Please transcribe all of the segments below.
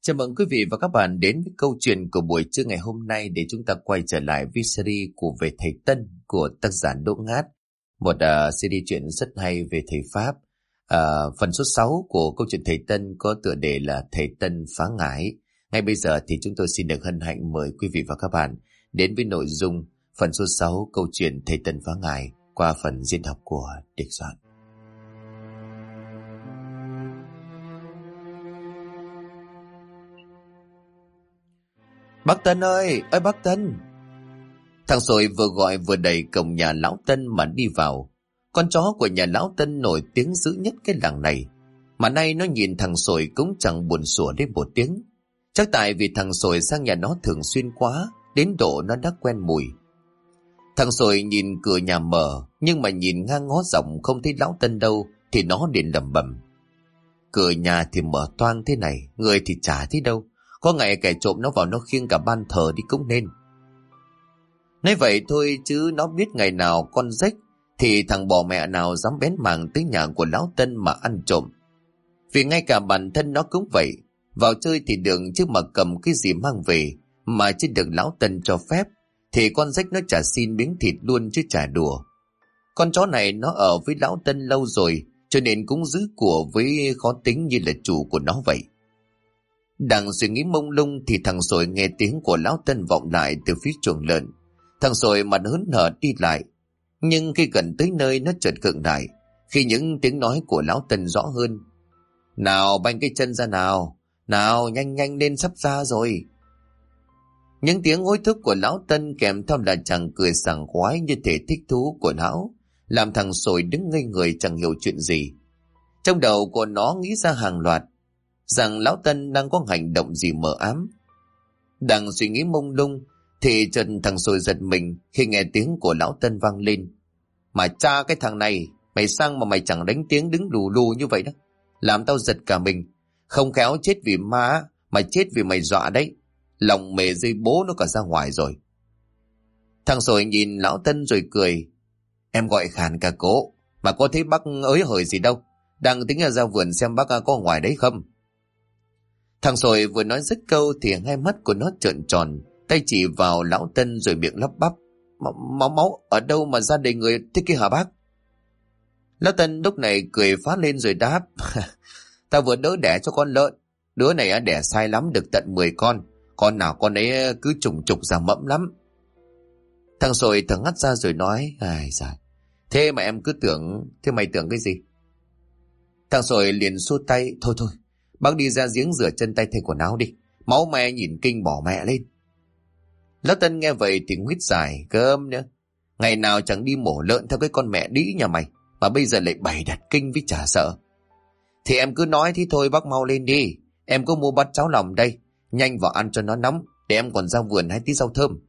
Chào mừng quý vị và các bạn đến với câu chuyện của buổi trưa ngày hôm nay để chúng ta quay trở lại với series của Về Thầy Tân của tác giả Đỗ Ngát. Một series chuyện rất hay về thầy Pháp. Phần số 6 của câu chuyện Thầy Tân có tựa đề là Thầy Tân Phá Ngải. Ngay bây giờ thì chúng tôi xin được hân hạnh mời quý vị và các bạn đến với nội dung phần số 6 câu chuyện Thầy Tân Phá Ngải qua phần diễn đọc của Địch Soạn. Bác Tân ơi, bác Tân. Thằng Sồi vừa gọi vừa đẩy cổng nhà lão Tân mà đi vào. Con chó của nhà lão Tân nổi tiếng dữ nhất cái làng này. Mà nay nó nhìn thằng Sồi cũng chẳng buồn sủa đến một tiếng. Chắc tại vì thằng Sồi sang nhà nó thường xuyên quá, đến độ nó đã quen mùi. Thằng Sồi nhìn cửa nhà mở, nhưng mà nhìn ngang ngó dọc không thấy lão Tân đâu, thì nó liền lẩm bẩm. Cửa nhà thì mở toang thế này, người thì chả thấy đâu. Có ngày kẻ trộm nó vào nó khiêng cả ban thờ đi cũng nên. Nói vậy thôi chứ nó biết ngày nào con rách thì thằng bò mẹ nào dám bén mảng tới nhà của lão Tân mà ăn trộm. Vì ngay cả bản thân nó cũng vậy. Vào chơi thì được, chứ mà cầm cái gì mang về mà chưa được lão Tân cho phép thì con rách nó chả xin miếng thịt luôn chứ chả đùa. Con chó này nó ở với lão Tân lâu rồi, cho nên cũng giữ của với khó tính như là chủ của nó vậy. Đang suy nghĩ mông lung thì thằng Sồi nghe tiếng của lão Tân vọng lại từ phía chuồng lợn. Thằng Sồi mặt hớn hở đi lại, nhưng khi gần tới nơi nó chợt khựng lại khi những tiếng nói của lão Tân rõ hơn. Nào banh cái chân ra nào, nào nhanh nhanh lên sắp ra rồi. Những tiếng hối thúc của lão Tân kèm theo là chàng cười sảng khoái như thể thích thú của lão, làm thằng Sồi đứng ngây người chẳng hiểu chuyện gì. Trong đầu của nó nghĩ ra hàng loạt rằng lão Tân đang có hành động gì mờ ám. Đang suy nghĩ mông lung thì chợt thằng Sồi giật mình khi nghe tiếng của lão Tân vang lên. Mà cha cái thằng này, mày sang mà mày chẳng đánh tiếng đứng lù lù như vậy đó, làm tao giật cả mình. Không khéo chết vì ma mà chết vì mày dọa đấy. Lòng mề rơi bố nó cả ra ngoài rồi. Thằng Sồi nhìn lão Tân rồi cười. Em gọi khàn cả cố, mà có thấy bác ới hời gì đâu. Đang tính ra vườn xem bác có ngoài đấy không. Thằng Sồi vừa nói dứt câu thì hai mắt của nó trợn tròn, tay chỉ vào lão Tân rồi miệng lắp bắp. Máu ở đâu mà ra đầy người thế kia hả bác? Lão Tân lúc này cười phá lên rồi đáp. Tao vừa đỡ đẻ cho con lợn. Đứa này đẻ sai lắm được tận 10 con. Con nào con ấy cứ trùng trục ra mẫm lắm. Thằng Sồi thở ngắt ra rồi nói. Ai giời, thế mà em cứ tưởng. Thế mày tưởng cái gì? Thằng Sồi liền xua tay. Thôi bác đi ra giếng rửa chân tay thay quần áo đi. Máu me nhìn kinh bỏ mẹ lên. Lão Tân nghe vậy thì nguyết dài. Cơm nữa, ngày nào chẳng đi mổ lợn theo cái con mẹ đĩ nhà mày, mà bây giờ lại bày đặt kinh với chả sợ. Thì em cứ nói thế thôi, bác mau lên đi. Em có mua bát cháo lòng đây, nhanh vào ăn cho nó nóng, để em còn ra vườn hái tí rau thơm.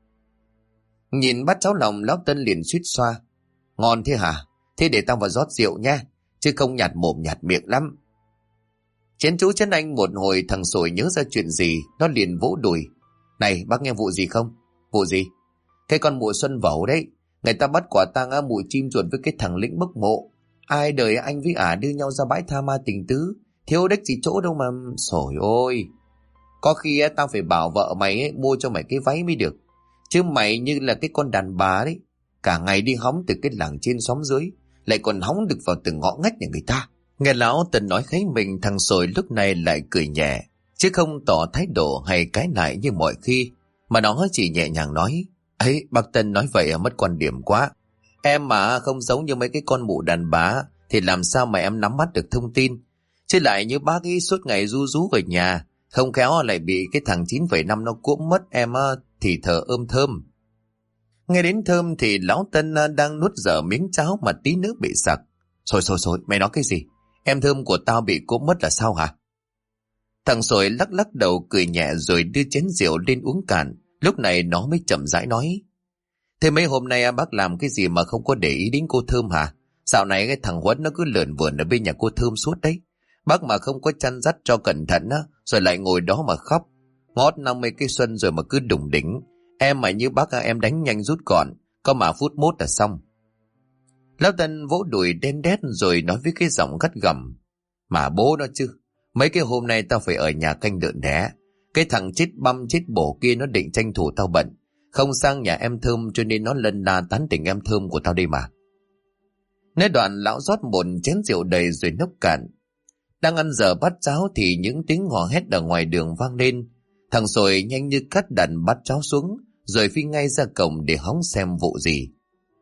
Nhìn bát cháo lòng, lão Tân liền suýt xoa. Ngon thế hả? Thế để tao vào rót rượu nha, chứ không nhạt mồm nhạt miệng lắm. Chén chú chén anh một hồi, thằng Sồi nhớ ra chuyện gì, nó liền vỗ đùi. Này bác nghe vụ gì không? Vụ gì? Cái con mùa xuân vẩu đấy, người ta bắt quả tang mùi chim chuột với cái thằng lĩnh bốc mộ. Ai đời anh với ả đưa nhau ra bãi tha ma tình tứ, thiếu đếch gì chỗ đâu mà. Sồi ôi, có khi tao phải bảo vợ mày mua cho mày cái váy mới được. Chứ mày như là cái con đàn bà đấy, cả ngày đi hóng từ cái làng trên xóm dưới, lại còn hóng được vào từng ngõ ngách nhà người ta. Nghe lão Tân nói kháy mình, thằng Sồi lúc này lại cười nhẹ, chứ không tỏ thái độ hay cãi lại như mọi khi, mà nó chỉ nhẹ nhàng nói. Ấy, bác Tân nói vậy mất quan điểm quá. Em mà không giống như mấy cái con mụ đàn bà thì làm sao mà em nắm bắt được thông tin. Chứ lại như bác ấy suốt ngày ru rú ở nhà, không khéo lại bị cái thằng 9,5 nó cuỗm mất em thì thở thơm. Nghe đến thơm thì lão Tân đang nuốt dở miếng cháo mà tí nữa bị sặc. Thôi, mày nói cái gì? Em thơm của tao bị cuỗm mất là sao hả? Thằng Sồi lắc lắc đầu cười nhẹ rồi đưa chén rượu lên uống cạn. Lúc này nó mới chậm rãi nói. Thế mấy hôm nay bác làm cái gì mà không có để ý đến cô Thơm hả? Dạo này cái thằng Huấn nó cứ lởn vởn ở bên nhà cô Thơm suốt đấy. Bác mà không có chăn dắt cho cẩn thận rồi lại ngồi đó mà khóc. Ngót 50 cái xuân rồi mà cứ đủng đỉnh. Em mà như bác em đánh nhanh rút gọn, có mà phút mốt là xong. Lão Tân vỗ đùi đen đét rồi nói với cái giọng gắt gỏng. Mà bố nó chứ, Mấy cái hôm nay tao phải ở nhà canh lợn đẻ. Cái thằng chết băm chết bổ kia nó định tranh thủ tao bận, không sang nhà em Thơm, cho nên nó lân la tán tỉnh em Thơm của tao đây mà. Nói đoạn lão rót một chén rượu đầy rồi nốc cạn. Đang ăn giờ bát cháo thì những tiếng hò hét ở ngoài đường vang lên. Thằng Sồi nhanh như cắt đặt bát cháo xuống, rồi phi ngay ra cổng để hóng xem vụ gì.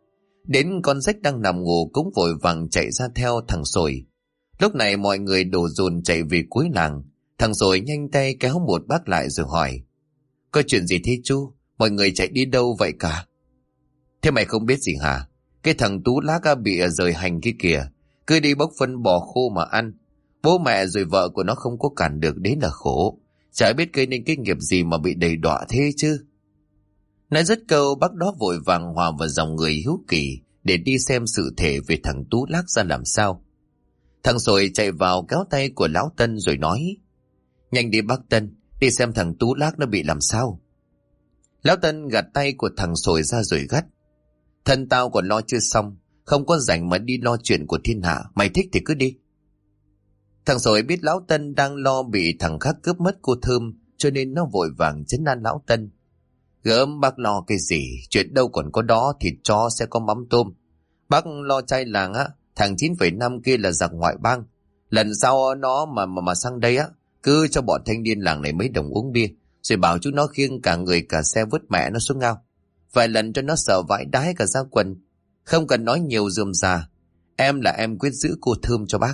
Đến con rách đang nằm ngủ cũng vội vàng chạy ra theo thằng Sồi. Lúc này mọi người đổ dồn chạy về cuối làng. Thằng Sồi nhanh tay kéo một bác lại rồi hỏi: có chuyện gì thế chú? Mọi người chạy đi đâu vậy cả? Thế mày không biết gì hả? Cái thằng Tú Lác bị rời hành kia kìa, cứ đi bốc phân bò khô mà ăn. Bố mẹ rồi vợ của nó không có cản được, đấy là khổ. Chả biết gây nên cái nghiệp gì mà bị đầy đọa thế chứ. Nói dứt câu, bác đó vội vàng hòa vào dòng người hiếu kỳ để đi xem sự thể về thằng Tú Lác ra làm sao. Thằng Sồi chạy vào kéo tay của lão Tân rồi nói: nhanh đi bác Tân, đi xem thằng Tú Lác nó bị làm sao. Lão Tân gạt tay của thằng Sồi ra rồi gắt: thân tao còn lo chưa xong, không có rảnh mà đi lo chuyện của thiên hạ, mày thích thì cứ đi. Thằng Sồi biết lão Tân đang lo bị thằng khác cướp mất cô Thơm, cho nên nó vội vàng trấn an lão Tân: gớm, bác lo cái gì, chuyện đâu còn có đó, thịt chó sẽ có mắm tôm. Bác lo trai làng á, thằng 9,5 kia là giặc ngoại bang. Lần sau nó mà sang đây á, cứ cho bọn thanh niên làng này mấy đồng uống bia, rồi bảo chúng nó khiêng cả người cả xe vứt mẹ nó xuống ao. Vài lần cho nó sợ vãi đái cả ra quần. Không cần nói nhiều rườm rà, em là em quyết giữ cô Thơm cho bác.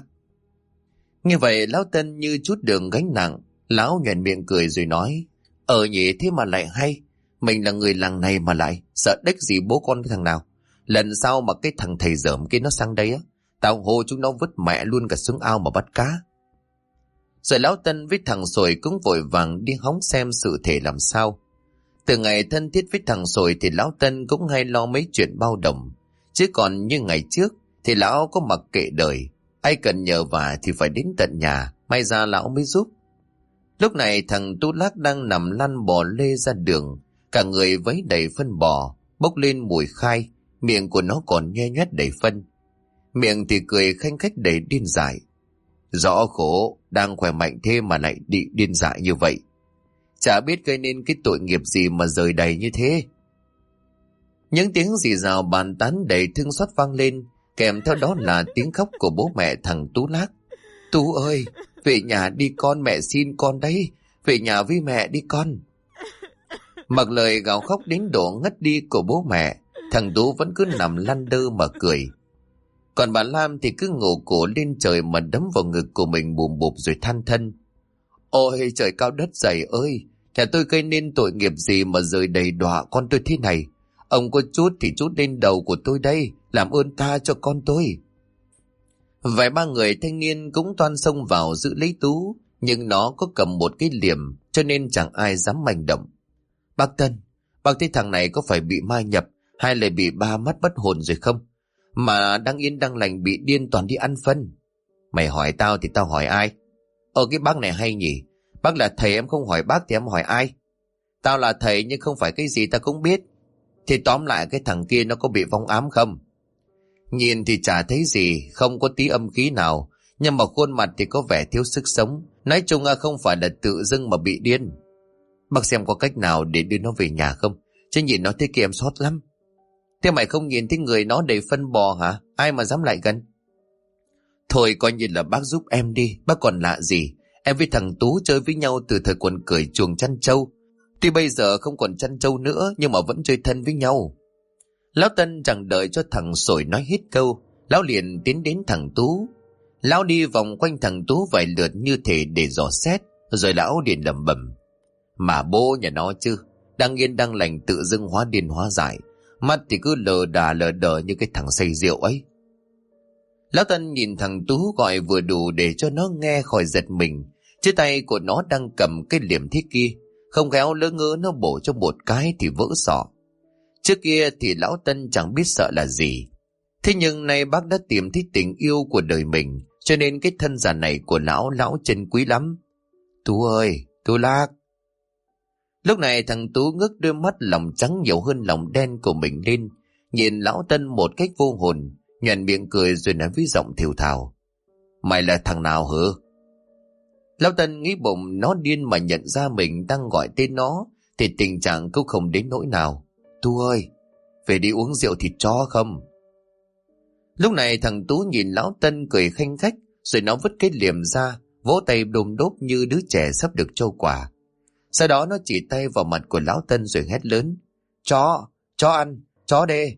Như vậy lão Tân như chút đường gánh nặng. Lão nhoẻn miệng cười rồi nói: nhỉ, thế mà lại hay. Mình là người làng này mà lại sợ đếch gì bố con cái thằng nào. Lần sau mà cái thằng thầy dởm kia nó sang đây á, tao hô chúng nó vứt mẹ luôn cả xuống ao mà bắt cá. Rồi lão Tân với thằng Sồi cũng vội vàng đi hóng xem sự thể làm sao. Từ ngày thân thiết với thằng Sồi thì lão Tân cũng hay lo mấy chuyện bao đồng. Chứ còn như ngày trước thì lão có mặc kệ đời, ai cần nhờ vả thì phải đến tận nhà, may ra lão mới giúp. Lúc này thằng Tú Lác đang nằm lăn bò lê ra đường, cả người vấy đầy phân bò, bốc lên mùi khai, miệng của nó còn nhoe nhoét đầy phân. Miệng thì cười khanh khách đầy điên dại. Rõ khổ, đang khỏe mạnh thế mà lại điên dại như vậy. Chả biết gây nên cái tội nghiệp gì mà rời đầy như thế. Những tiếng rì rào bàn tán đầy thương xót vang lên, kèm theo đó là tiếng khóc của bố mẹ thằng Tú Lác. Tú ơi, về nhà đi con, mẹ xin con đấy, về nhà với mẹ đi con. Mặc lời gào khóc đến độ ngất đi của bố mẹ, thằng Tú vẫn cứ nằm lăn đơ mà cười. Còn bà Lam thì cứ ngủ cổ lên trời mà đấm vào ngực của mình bùm bụp rồi than thân: ôi trời cao đất dày ơi, nhà tôi gây nên tội nghiệp gì mà rời đầy đọa con tôi thế này. Ông có chút thì chút lên đầu của tôi đây, làm ơn tha cho con tôi. Vài ba người thanh niên cũng toan xông vào giữ lấy Tú, nhưng nó có cầm một cái liềm cho nên chẳng ai dám manh động. Bác Tân, bác thấy thằng này có phải bị ma nhập hay là bị ba mắt bất hồn rồi không? Mà đang yên đang lành bị điên toàn đi ăn phân. Mày hỏi tao thì tao hỏi ai? Cái bác này hay nhỉ? Bác là thầy, em không hỏi bác thì em hỏi ai? Tao là thầy nhưng không phải cái gì tao cũng biết. Thì tóm lại cái thằng kia nó có bị vong ám không? Nhìn thì chả thấy gì, không có tí âm khí nào, nhưng mà khuôn mặt thì có vẻ thiếu sức sống. Nói chung không phải là tự dưng mà bị điên. Bác xem có cách nào để đưa nó về nhà không? Chứ nhìn nó thế kia em xót lắm. Thế mày không nhìn thấy người nó đầy phân bò hả? Ai mà dám lại gần? Thôi coi như là bác giúp em đi, bác còn lạ gì. Em với thằng Tú chơi với nhau từ thời còn cởi chuồng chăn trâu. Tuy bây giờ không còn chăn trâu nữa, nhưng mà vẫn chơi thân với nhau. Lão Tân chẳng đợi cho thằng Sồi nói hết câu, lão liền tiến đến thằng Tú. Lão đi vòng quanh thằng Tú vài lượt như thể để dò xét, rồi lão liền lẩm bẩm: mà bố nhà nó chứ, đang yên đang lành tự dưng hóa điên hóa dại, mắt thì cứ lờ đờ như cái thằng say rượu ấy. Lão Tân nhìn thằng Tú gọi vừa đủ để cho nó nghe khỏi giật mình, chứ tay của nó đang cầm cái liềm thế kia, không khéo lỡ ngỡ nó bổ cho một cái thì vỡ sọ. Trước kia thì lão Tân chẳng biết sợ là gì, thế nhưng nay bác đã tìm thấy tình yêu của đời mình, cho nên cái thân già này của lão trân quý lắm. Tú ơi, Tú Lác. Lúc này thằng Tú ngước đôi mắt lòng trắng nhiều hơn lòng đen của mình lên, nhìn lão Tân một cách vô hồn, nhoẻn miệng cười rồi nói với giọng thều thào: mày là thằng nào hả? Lão Tân nghĩ bụng nó điên mà nhận ra mình đang gọi tên nó thì tình trạng cũng không đến nỗi nào. Tú ơi, về đi uống rượu thịt chó không? Lúc này thằng Tú nhìn lão Tân cười khanh khách, rồi nó vứt cái liềm ra, vỗ tay đùm đốp như đứa trẻ sắp được trâu quả. Sau đó nó chỉ tay vào mặt của lão Tân rồi hét lớn: chó ăn, chó đê.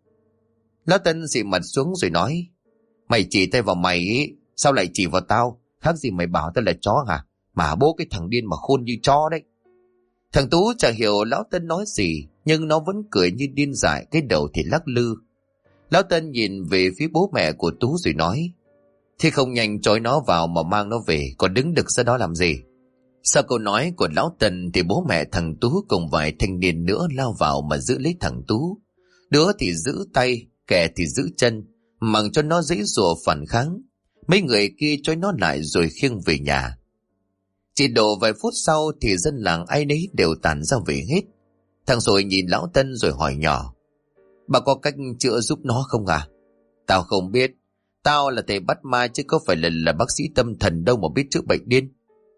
Lão Tân xị mặt xuống rồi nói: mày chỉ tay vào mày ý, sao lại chỉ vào tao? Khác gì mày bảo tao là chó hả? Mà bố cái thằng điên mà khôn như chó đấy. Thằng Tú chả hiểu lão Tân nói gì, nhưng nó vẫn cười như điên dại, cái đầu thì lắc lư. Lão Tân nhìn về phía bố mẹ của Tú rồi nói: thế không nhanh trói nó vào mà mang nó về, còn đứng đực ra đó làm gì? Sau câu nói của lão Tân thì bố mẹ thằng Tú cùng vài thanh niên nữa lao vào mà giữ lấy thằng Tú. Đứa thì giữ tay, kẻ thì giữ chân, mặc cho nó dãy giụa phản kháng. Mấy người kia trói nó lại rồi khiêng về nhà. Chỉ độ vài phút sau thì dân làng ai nấy đều tản ra về hết. Thằng Sồi nhìn lão Tân rồi hỏi nhỏ: bà có cách chữa giúp nó không à? Tao không biết. Tao là thầy bắt ma chứ có phải là bác sĩ tâm thần đâu mà biết chữa bệnh điên.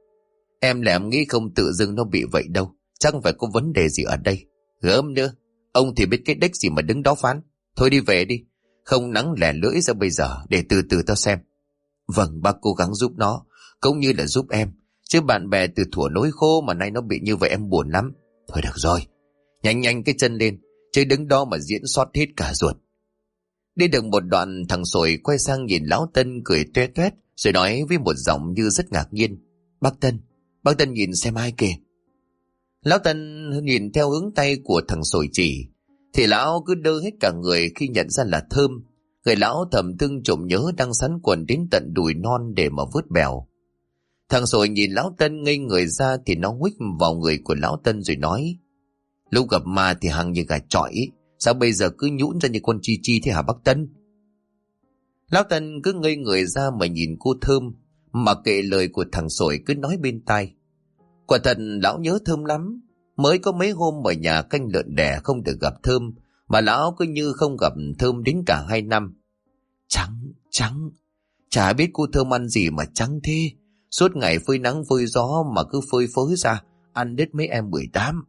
Em là em nghĩ không tự dưng nó bị vậy đâu. Chắc phải có vấn đề gì ở đây. Gớm nữa. Ông thì biết cái đếch gì mà đứng đó phán. Thôi đi về đi. Không nắng lẻ lưỡi ra bây giờ. Để từ từ tao xem. Vâng, bác cố gắng giúp nó. Cũng như là giúp em. Chứ bạn bè từ thuở nối khô mà nay nó bị như vậy em buồn lắm. Thôi được rồi. Nhanh nhanh cái chân lên. Chứ đứng đó mà diễn xót hết cả ruột. Đi được một đoạn thằng Sồi quay sang nhìn lão Tân cười toe toét rồi nói với một giọng như rất ngạc nhiên: bác Tân nhìn xem ai kìa. Lão Tân nhìn theo hướng tay của thằng Sồi chỉ thì lão cứ đơ hết cả người khi nhận ra là Thơm. Người lão thầm thương trộm nhớ đang sắn quần đến tận đùi non để mà vớt bèo. Thằng Sồi nhìn lão Tân ngây người ra thì nó huých vào người của lão Tân rồi nói: lúc gặp ma thì hằng như gà chọi ý. Sao bây giờ cứ nhũn ra như con chi chi thế hả bác Tân? Lão Tân cứ ngây người ra mà nhìn cô Thơm, mà kệ lời của thằng Sồi cứ nói bên tai. Quả thật lão nhớ Thơm lắm. Mới có mấy hôm ở nhà canh lợn đẻ không được gặp Thơm, mà lão cứ như không gặp Thơm đến cả 2 năm. Trắng, chả biết cô Thơm ăn gì mà trắng thế. Suốt ngày phơi nắng phơi gió mà cứ phơi phới ra, ăn đứt mấy em 18.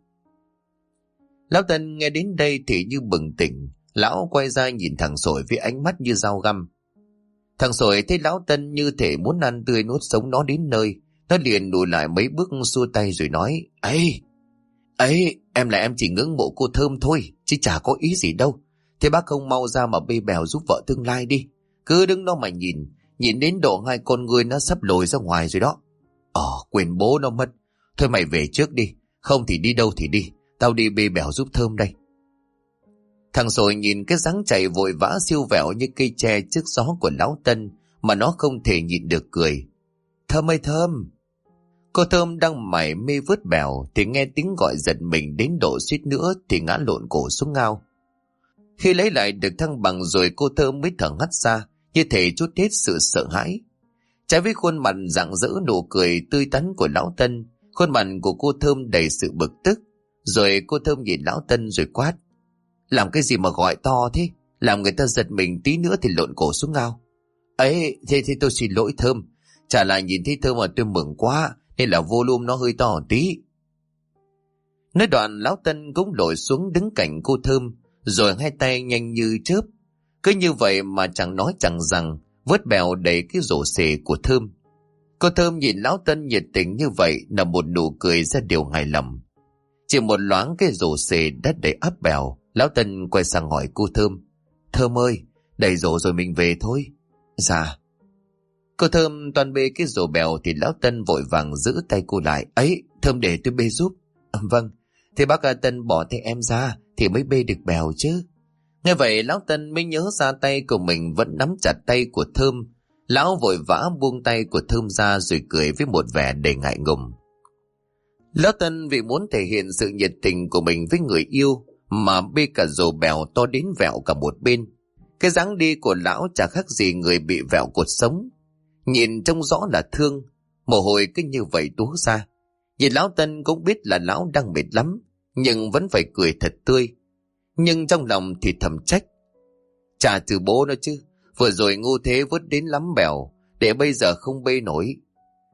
Lão Tân nghe đến đây thì như bừng tỉnh. Lão quay ra nhìn thằng Sồi với ánh mắt như dao găm. Thằng Sồi thấy lão Tân như thể muốn ăn tươi nuốt sống nó đến nơi. Nó liền lùi lại mấy bước xua tay rồi nói: ấy, em chỉ ngưỡng mộ cô Thơm thôi, chứ chả có ý gì đâu. Thế bác không mau ra mà bê bèo giúp vợ tương lai đi. Cứ đứng đó mà nhìn đến độ 2 con ngươi nó sắp lồi ra ngoài rồi đó. Quên bố nó mất. Thôi mày về trước đi, không thì đi đâu thì đi. Tao đi bê bèo giúp Thơm đây. Thằng Sồi nhìn cái dáng chạy vội vã siêu vẹo như cây tre trước gió của lão Tân mà nó không thể nhịn được cười. Thơm ơi Thơm! Cô Thơm đang mải mê vớt bèo thì nghe tiếng gọi giật mình đến độ suýt nữa thì ngã lộn cổ xuống ngao. Khi lấy lại được thăng bằng rồi cô Thơm mới thở hắt ra như thể trút hết sự sợ hãi. Trái với khuôn mặt rạng rỡ nụ cười tươi tắn của lão Tân, khuôn mặt của cô Thơm đầy sự bực tức. Rồi cô Thơm nhìn lão Tân rồi quát: làm cái gì mà gọi to thế? Làm người ta giật mình tí nữa thì lộn cổ xuống ngao. Ấy, thế tôi xin lỗi Thơm. Chả là nhìn thấy Thơm mà tôi mừng quá nên là volume nó hơi to tí. Nói đoạn lão Tân cũng lội xuống đứng cạnh cô Thơm, rồi hai tay nhanh như chớp. Cứ như vậy mà chẳng nói chẳng rằng vớt bèo đầy cái rổ xề của Thơm. Cô Thơm nhìn lão Tân nhiệt tình như vậy là một nụ cười ra điều hài lòng. Chỉ một loáng cái rổ xề đã đầy ắp bèo. Lão Tân quay sang hỏi cô Thơm: Thơm ơi, đầy rổ rồi mình về thôi. Dạ. Cô Thơm toàn bê cái rổ bèo thì lão Tân vội vàng giữ tay cô lại. Ấy, Thơm để tôi bê giúp. Vâng, thế bác Tân bỏ tay em ra thì mới bê được bèo chứ. Nghe vậy lão Tân mới nhớ ra tay của mình vẫn nắm chặt tay của Thơm. Lão vội vã buông tay của Thơm ra rồi cười với một vẻ đầy ngại ngùng. Lão Tân vì muốn thể hiện sự nhiệt tình của mình với người yêu mà bê cả rổ bèo to đến vẹo cả một bên. Cái dáng đi của lão chả khác gì người bị vẹo cột sống. Nhìn trông rõ là thương, mồ hôi cứ như vậy túa ra. Nhìn lão Tân cũng biết là lão đang mệt lắm, nhưng vẫn phải cười thật tươi. Nhưng trong lòng thì thầm trách: chả từ bố nó chứ, vừa rồi ngu thế vớt đến lắm bèo, để bây giờ không bê nổi.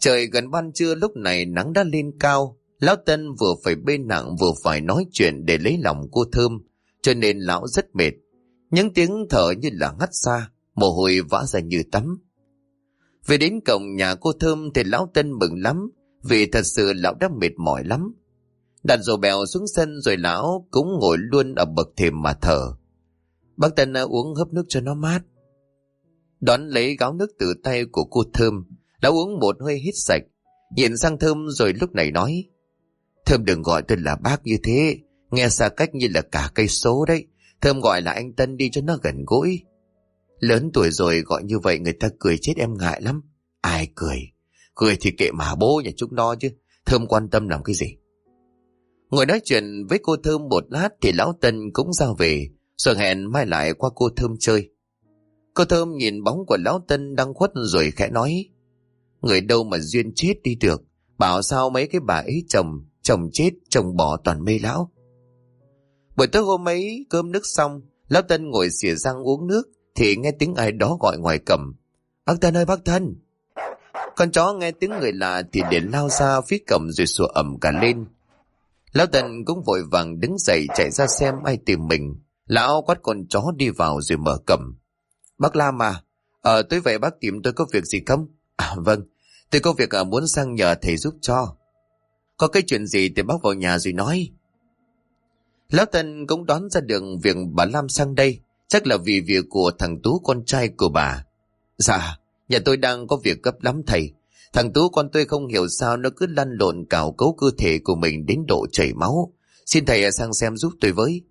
Trời gần ban trưa lúc này nắng đã lên cao. Lão Tân vừa phải bê nặng vừa phải nói chuyện để lấy lòng cô Thơm, cho nên lão rất mệt. Những tiếng thở như là ngắt xa, mồ hôi vã ra như tắm. Về đến cổng nhà cô Thơm thì lão Tân mừng lắm, vì thật sự lão đã mệt mỏi lắm. Đặt rổ bèo xuống sân rồi lão cũng ngồi luôn ở bậc thềm mà thở. Bác Tân uống hớp nước cho nó mát. Đón lấy gáo nước từ tay của cô Thơm, lão uống một hơi hít sạch, nhìn sang Thơm rồi lúc này nói: Thơm đừng gọi tôi là bác như thế, nghe xa cách như là cả cây số đấy. Thơm gọi là anh Tân đi cho nó gần gũi. Lớn tuổi rồi gọi như vậy người ta cười chết em ngại lắm. Ai cười? Cười thì kệ mà bố nhà chúng nó chứ. Thơm quan tâm làm cái gì? Ngồi nói chuyện với cô Thơm một lát thì lão Tân cũng ra về, rồi hẹn mai lại qua cô Thơm chơi. Cô Thơm nhìn bóng của lão Tân đang khuất rồi khẽ nói: Người đâu mà duyên chết đi được. Bảo sao mấy cái bà ấy chồng chết chồng bỏ toàn mê lão. Buổi tối hôm ấy cơm nước xong, lão Tân ngồi xỉa răng uống nước thì nghe tiếng ai đó gọi ngoài cổng: Bác Tân ơi bác Tân. Con chó nghe tiếng người lạ thì liền lao ra phía cổng rồi sủa ầm cả lên. Lão Tân cũng vội vàng đứng dậy chạy ra xem ai tìm mình. Lão quát con chó đi vào rồi mở cổng: Bác Lam à, tối vậy bác tìm tôi có việc gì không? Vâng, tôi có việc muốn sang nhờ thầy giúp cho. Có cái chuyện gì thì bác vào nhà rồi nói. Lão Tân cũng đoán ra được việc bà Lam sang đây chắc là vì việc của thằng Tú con trai của bà. Dạ, nhà tôi đang có việc gấp lắm thầy. Thằng Tú con tôi không hiểu sao nó cứ lăn lộn cào cấu cơ thể của mình đến độ chảy máu. Xin thầy sang xem giúp tôi với.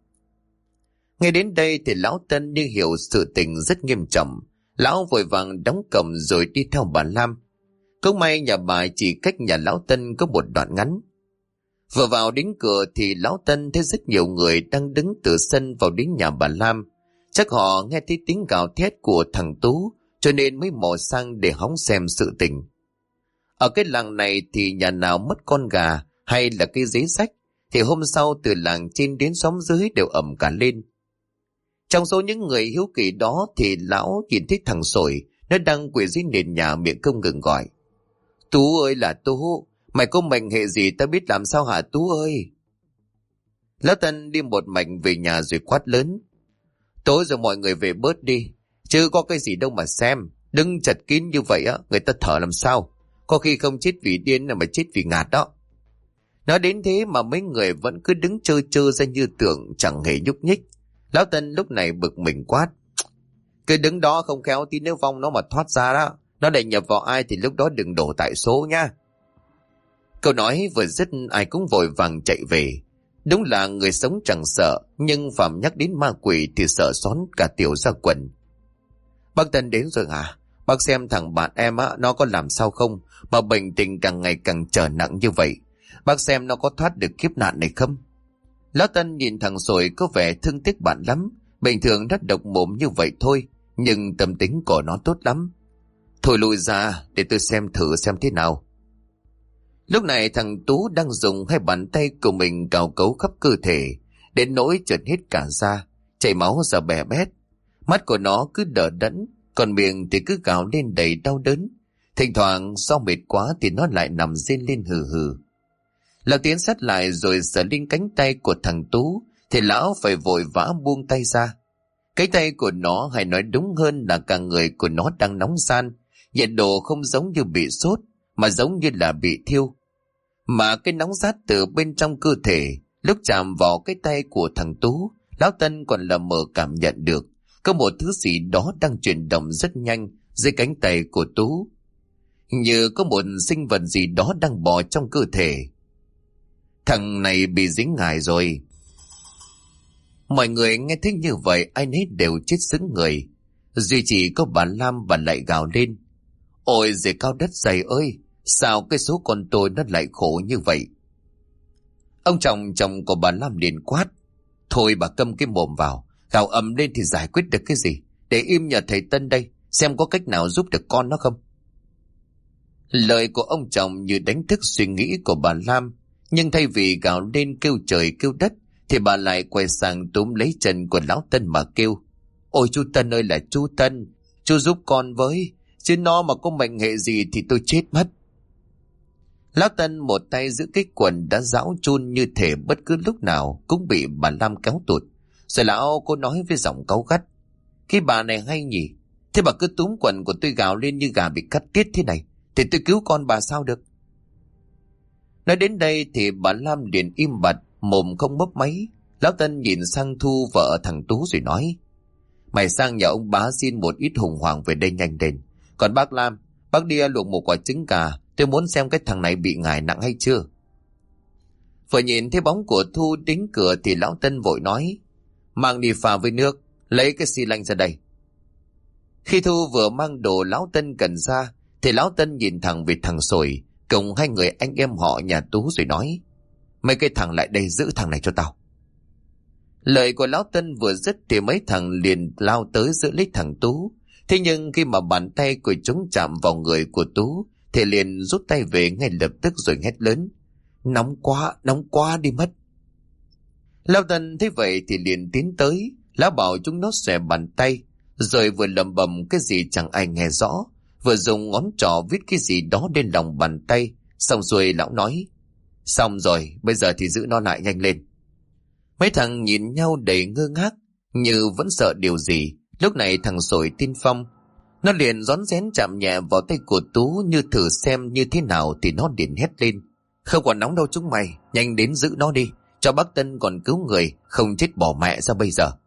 Ngay đến đây thì lão Tân như hiểu sự tình rất nghiêm trọng. Lão vội vàng đóng cổng rồi đi theo bà Lam. Cũng may nhà bà chỉ cách nhà lão Tân có một đoạn ngắn. Vừa vào đến cửa thì lão Tân thấy rất nhiều người đang đứng từ sân vào đến nhà bà Lam. Chắc họ nghe thấy tiếng gào thét của thằng Tú cho nên mới mò sang để hóng xem sự tình. Ở cái làng này thì nhà nào mất con gà hay là cái giấy sách thì hôm sau từ làng trên đến xóm dưới đều ầm cả lên. Trong số những người hiếu kỳ đó thì lão nhìn thấy thằng Sồi, nó đang quỳ dưới nền nhà miệng không ngừng gọi: Tú ơi là Tú, mày có mệnh hệ gì ta biết làm sao hả Tú ơi? Lão Tân đi một mạch về nhà rồi quát lớn: Tối rồi mọi người về bớt đi, chứ có cái gì đâu mà xem. Đứng chật kín như vậy á, người ta thở làm sao? Có khi không chết vì điên mà chết vì ngạt đó. Nói đến thế mà mấy người vẫn cứ đứng trơ trơ ra như tượng chẳng hề nhúc nhích. Lão Tân lúc này bực mình quát: Cứ đứng đó không khéo tí nếu vong nó mà thoát ra đó, nó lại nhập vào ai thì lúc đó đừng đổ tại số nha. Câu nói vừa dứt ai cũng vội vàng chạy về. Đúng là người sống chẳng sợ, nhưng phạm nhắc đến ma quỷ thì sợ xón cả tiểu ra quần. Bác Tân đến rồi hả? Bác xem thằng bạn em á, nó có làm sao không mà bệnh tình càng ngày càng trở nặng như vậy. Bác xem nó có thoát được kiếp nạn này không? Lão Tân nhìn thằng Sồi có vẻ thương tiếc bạn lắm. Bình thường rất độc mồm như vậy thôi, nhưng tâm tính của nó tốt lắm. Thôi lùi ra để tôi xem thử xem thế nào. Lúc này thằng Tú đang dùng hai bàn tay của mình cào cấu khắp cơ thể, đến nỗi trượt hết cả da, chảy máu ra bè bét. Mắt của nó cứ đờ đẫn, còn miệng thì cứ gào lên đầy đau đớn. Thỉnh thoảng do mệt quá thì nó lại nằm rên lên hừ hừ. Lão tiến sát lại rồi sờ lên cánh tay của thằng Tú thì lão phải vội vã buông tay ra. Cái tay của nó, hay nói đúng hơn là cả người của nó đang nóng ran, nhiệt độ không giống như bị sốt mà giống như là bị thiêu. Mà cái nóng rát từ bên trong cơ thể lúc chạm vào cái tay của thằng Tú, lão Tân còn lờ mờ cảm nhận được có một thứ gì đó đang chuyển động rất nhanh dưới cánh tay của Tú, như có một sinh vật gì đó đang bò trong cơ thể. Thằng này bị dính ngải rồi. Mọi người nghe thấy như vậy ai nấy đều chết sững người. Duy chỉ có bà Lam bà lại gào lên: Ôi giời cao đất dày ơi, sao cái số con tôi nó lại khổ như vậy? Ông chồng của bà Lam liền quát: Thôi bà câm cái mồm vào, gào ầm lên thì giải quyết được cái gì? Để im nhờ thầy Tân đây, xem có cách nào giúp được con nó không. Lời của ông chồng như đánh thức suy nghĩ của bà Lam, nhưng thay vì gào lên kêu trời kêu đất thì bà lại quay sang túm lấy chân của lão Tân mà kêu: Ôi chú Tân ơi là chú Tân, chú giúp con với, chứ nó mà có mệnh hệ gì thì tôi chết mất. Lão Tân một tay giữ cái quần đã rão chun như thể bất cứ lúc nào cũng bị bà Lam kéo tụt. Rồi lão cô nói với giọng cáu gắt: "Cái bà này hay nhỉ? Thế bà cứ túm quần của tôi gào lên như gà bị cắt tiết thế này, thì tôi cứu con bà sao được?" Nói đến đây thì bà Lam liền im bặt, mồm không mấp máy. Lão Tân nhìn sang Thu vợ thằng Tú rồi nói: "Mày sang nhà ông bá xin một ít hùng hoàng về đây nhanh lên. Còn bác Lam, bác đi luộc một quả trứng gà, tôi muốn xem cái thằng này bị ngài nặng hay chưa." Vừa nhìn thấy bóng của Thu đến cửa thì lão Tân vội nói: "Mang đi pha với nước, lấy cái xi lanh ra đây." Khi Thu vừa mang đồ lão Tân cần ra thì lão Tân nhìn thẳng về thằng Sồi cùng hai người anh em họ nhà Tú rồi nói: "Mấy cái thằng lại đây giữ thằng này cho tao." Lời của lão Tân vừa dứt thì mấy thằng liền lao tới giữ lấy thằng Tú. Thế nhưng khi mà bàn tay của chúng chạm vào người của Tú thì liền rút tay về ngay lập tức rồi hét lớn: nóng quá đi mất." Lão Tân thấy vậy thì liền tiến tới, lão bảo chúng nó xòe bàn tay, rồi vừa lẩm bẩm cái gì chẳng ai nghe rõ, vừa dùng ngón trỏ viết cái gì đó lên lòng bàn tay. Xong rồi lão nói: "Xong rồi, bây giờ thì giữ nó lại nhanh lên." Mấy thằng nhìn nhau đầy ngơ ngác, như vẫn sợ điều gì. Lúc này thằng Sồi tin phong, nó liền rón rén chạm nhẹ vào tay của Tú như thử xem như thế nào, thì nó liền hét lên: "Không còn nóng đâu chúng mày, nhanh đến giữ nó đi, cho bác Tân còn cứu người, không chết bỏ mẹ ra bây giờ."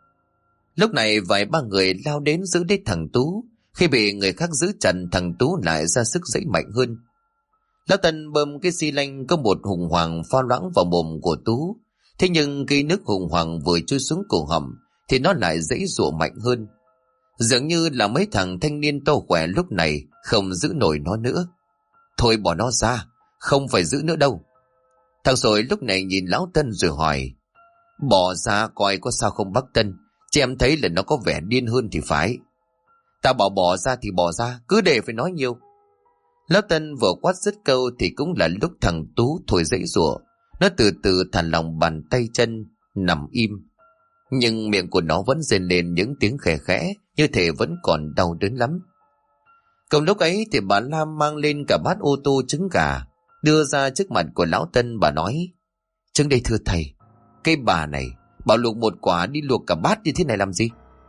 Lúc này vài ba người lao đến giữ lấy thằng Tú. Khi bị người khác giữ chặt, thằng Tú lại ra sức giãy mạnh hơn. Lão Tân bơm cái xi lanh có một hùng hoàng pha loãng vào mồm của Tú. Thế nhưng khi nước hùng hoàng vừa trôi xuống cổ họng thì nó lại giãy giụa mạnh hơn. Dường như là mấy thằng thanh niên to khỏe lúc này không giữ nổi nó nữa. "Thôi bỏ nó ra, không phải giữ nữa đâu." Thằng Sồi lúc này nhìn lão Tân rồi hỏi: "Bỏ ra coi có sao không bác Tân? Chị em thấy là nó có vẻ điên hơn thì phải." "Ta bảo bỏ ra thì bỏ ra, cứ để phải nói nhiều." Lão Tân vừa quát dứt câu thì cũng là lúc thằng Tú thôi giãy giụa. Nó từ từ thả lỏng bàn tay chân, nằm im. Nhưng miệng của nó vẫn rên lên những tiếng khẽ khẽ, như thể vẫn còn đau đớn lắm. Cùng lúc ấy thì bà Lam mang lên cả bát ô tô trứng gà, đưa ra trước mặt của lão Tân. Bà nói: "Trứng đây thưa thầy." "Cái bà này bảo luộc một quả đi luộc cả bát như thế này làm gì?"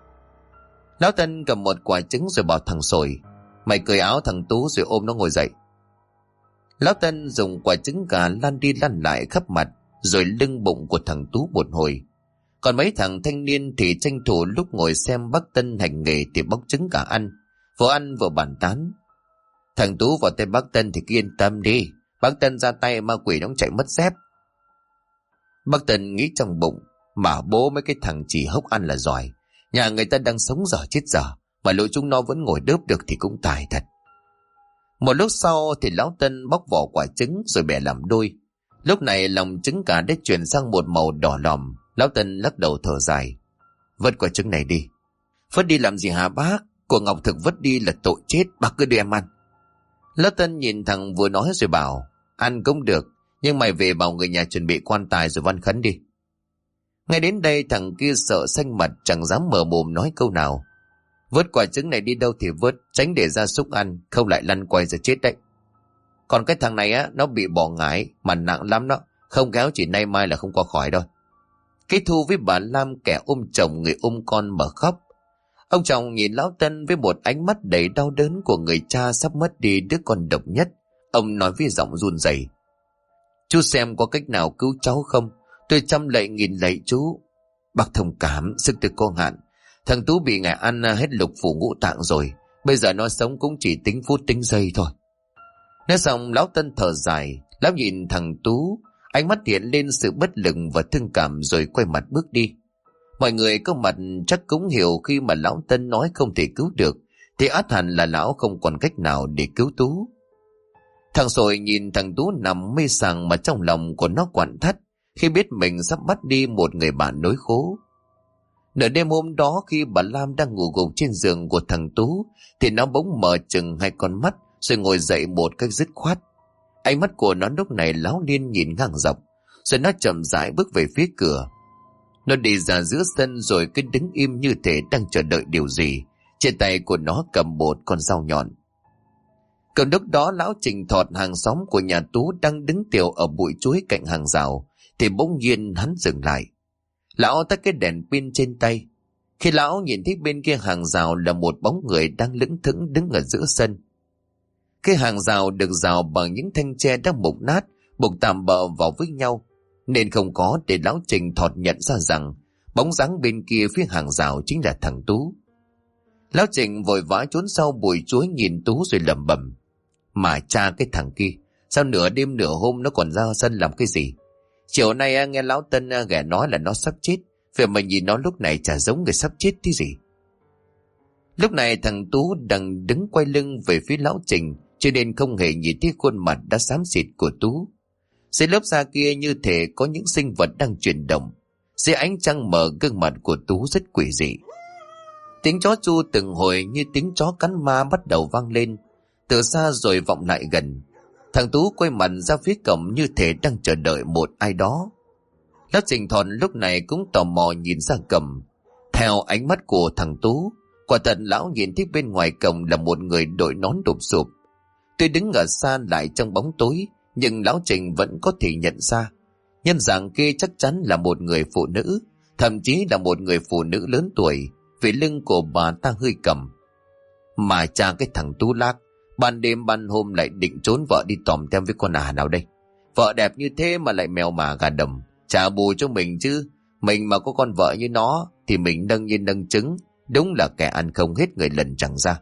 Lão Tân cầm một quả trứng rồi bảo thằng Sồi: "Mày cởi áo thằng Tú rồi ôm nó ngồi dậy." Lão Tân dùng quả trứng gà lăn đi lăn lại khắp mặt rồi lưng bụng của thằng Tú một hồi. Còn mấy thằng thanh niên thì tranh thủ lúc ngồi xem bác Tân hành nghề thì bóc trứng gà ăn vừa bàn tán: "Thằng Tú vào tay bác Tân thì cứ yên tâm đi, bác Tân ra tay ma quỷ nó chạy mất dép." Bác Tân nghĩ trong bụng: mà bố mấy cái thằng chỉ hốc ăn là giỏi, nhà người ta đang sống dở chết dở mà lũ chúng nó vẫn ngồi đớp được thì cũng tài thật. Một lúc sau thì lão Tân bóc vỏ quả trứng rồi bẻ làm đôi. Lúc này lòng trứng gà đã chuyển sang một màu đỏ lòm. Lão Tân lắc đầu thở dài: "Vứt quả trứng này đi." "Vứt đi làm gì hả bác? Của Ngọc Thực vứt đi là tội chết, bác cứ đưa em ăn." Lão Tân nhìn thằng vừa nói rồi bảo: "Ăn cũng được, nhưng mày về bảo người nhà chuẩn bị quan tài rồi văn khấn đi." Ngay đến đây thằng kia sợ xanh mặt, chẳng dám mở mồm nói câu nào. "Vứt quả trứng này đi đâu thì vứt, tránh để gia súc ăn, không lại lăn quay rồi chết đấy. Còn cái thằng này á, nó bị bỏ ngải mà nặng lắm đó, không kéo chỉ nay mai là không qua khỏi đâu." Cái Thu với bà Lam kẻ ôm chồng người ôm con mà khóc. Ông chồng nhìn lão Tân với một ánh mắt đầy đau đớn của người cha sắp mất đi đứa con độc nhất. Ông nói với giọng run rẩy: "Chú xem có cách nào cứu cháu không? Tôi trăm lạy nghìn lạy chú. Bác thông cảm, sức tôi có hạn. Thằng Tú bị ngài ăn hết lục phủ ngũ tạng rồi, bây giờ nó sống cũng chỉ tính phút tính giây thôi." Nói xong lão Tân thở dài, lão nhìn thằng Tú, ánh mắt hiện lên sự bất lực và thương cảm rồi quay mặt bước đi. Mọi người có mặt chắc cũng hiểu khi mà lão Tân nói không thể cứu được thì ắt hẳn là lão không còn cách nào để cứu Tú. Thằng Sồi nhìn thằng Tú nằm mê sảng mà trong lòng của nó quặn thắt khi biết mình sắp mất đi một người bạn nối khố. Nửa đêm hôm đó khi bà Lam đang ngủ gục trên giường của thằng Tú thì nó bỗng mở chừng hai con mắt rồi ngồi dậy một cách dứt khoát. Ánh mắt của nó lúc này láo liên nhìn ngang dọc, rồi nó chậm rãi bước về phía cửa. Nó đi ra giữa sân rồi cứ đứng im như thể đang chờ đợi điều gì. Trên tay của nó cầm một con dao nhọn. Cầm lúc đó lão Trình Thọt hàng xóm của nhà Tú đang đứng tiều ở bụi chuối cạnh hàng rào, thì bỗng nhiên hắn dừng lại. Lão tắt cái đèn pin trên tay. Khi lão nhìn thấy bên kia hàng rào là một bóng người đang lững thững đứng ở giữa sân. Cái hàng rào được rào bằng những thanh tre đã mục nát, buộc tạm bợ vào với nhau, nên không có để lão Trình Thọt nhận ra rằng bóng dáng bên kia phía hàng rào chính là thằng Tú. Lão Trình vội vã trốn sau bụi chuối nhìn Tú rồi lẩm bẩm: Mà cha cái thằng kia, sao nửa đêm nửa hôm nó còn ra sân làm cái gì? Chiều nay nghe lão Tân ghẻ nói là nó sắp chết, vậy mà nhìn nó lúc này chả giống người sắp chết tí gì. Lúc này thằng Tú đang đứng quay lưng về phía lão Trình, cho nên không hề nhìn thấy khuôn mặt đã xám xịt của Tú. Dưới lớp da kia như thể có những sinh vật đang chuyển động. Dưới ánh trăng mờ, gương mặt của Tú rất quỷ dị. Tiếng chó chu từng hồi như tiếng chó cắn ma bắt đầu vang lên, từ xa rồi vọng lại gần. Thằng Tú quay mặt ra phía cổng như thể đang chờ đợi một ai đó. Lão Trình Thọt lúc này cũng tò mò nhìn ra cổng. Theo ánh mắt của thằng Tú, quả thật lão nhìn thấy bên ngoài cổng là một người đội nón đụp sụp. Tuy đứng ở xa lại trong bóng tối, nhưng lão Trình vẫn có thể nhận ra nhân dạng kia chắc chắn là một người phụ nữ, thậm chí là một người phụ nữ lớn tuổi, vì lưng của bà ta hơi còng. Mà cha cái thằng Tú Lác, ban đêm ban hôm lại định trốn vợ đi tòm tem với con nào đây? Vợ đẹp như thế mà lại mèo mả gà đồng, trả bù cho mình chứ. Mình mà có con vợ như nó thì mình nâng nhiên nâng trứng, đúng là kẻ ăn không hết người lần chẳng ra.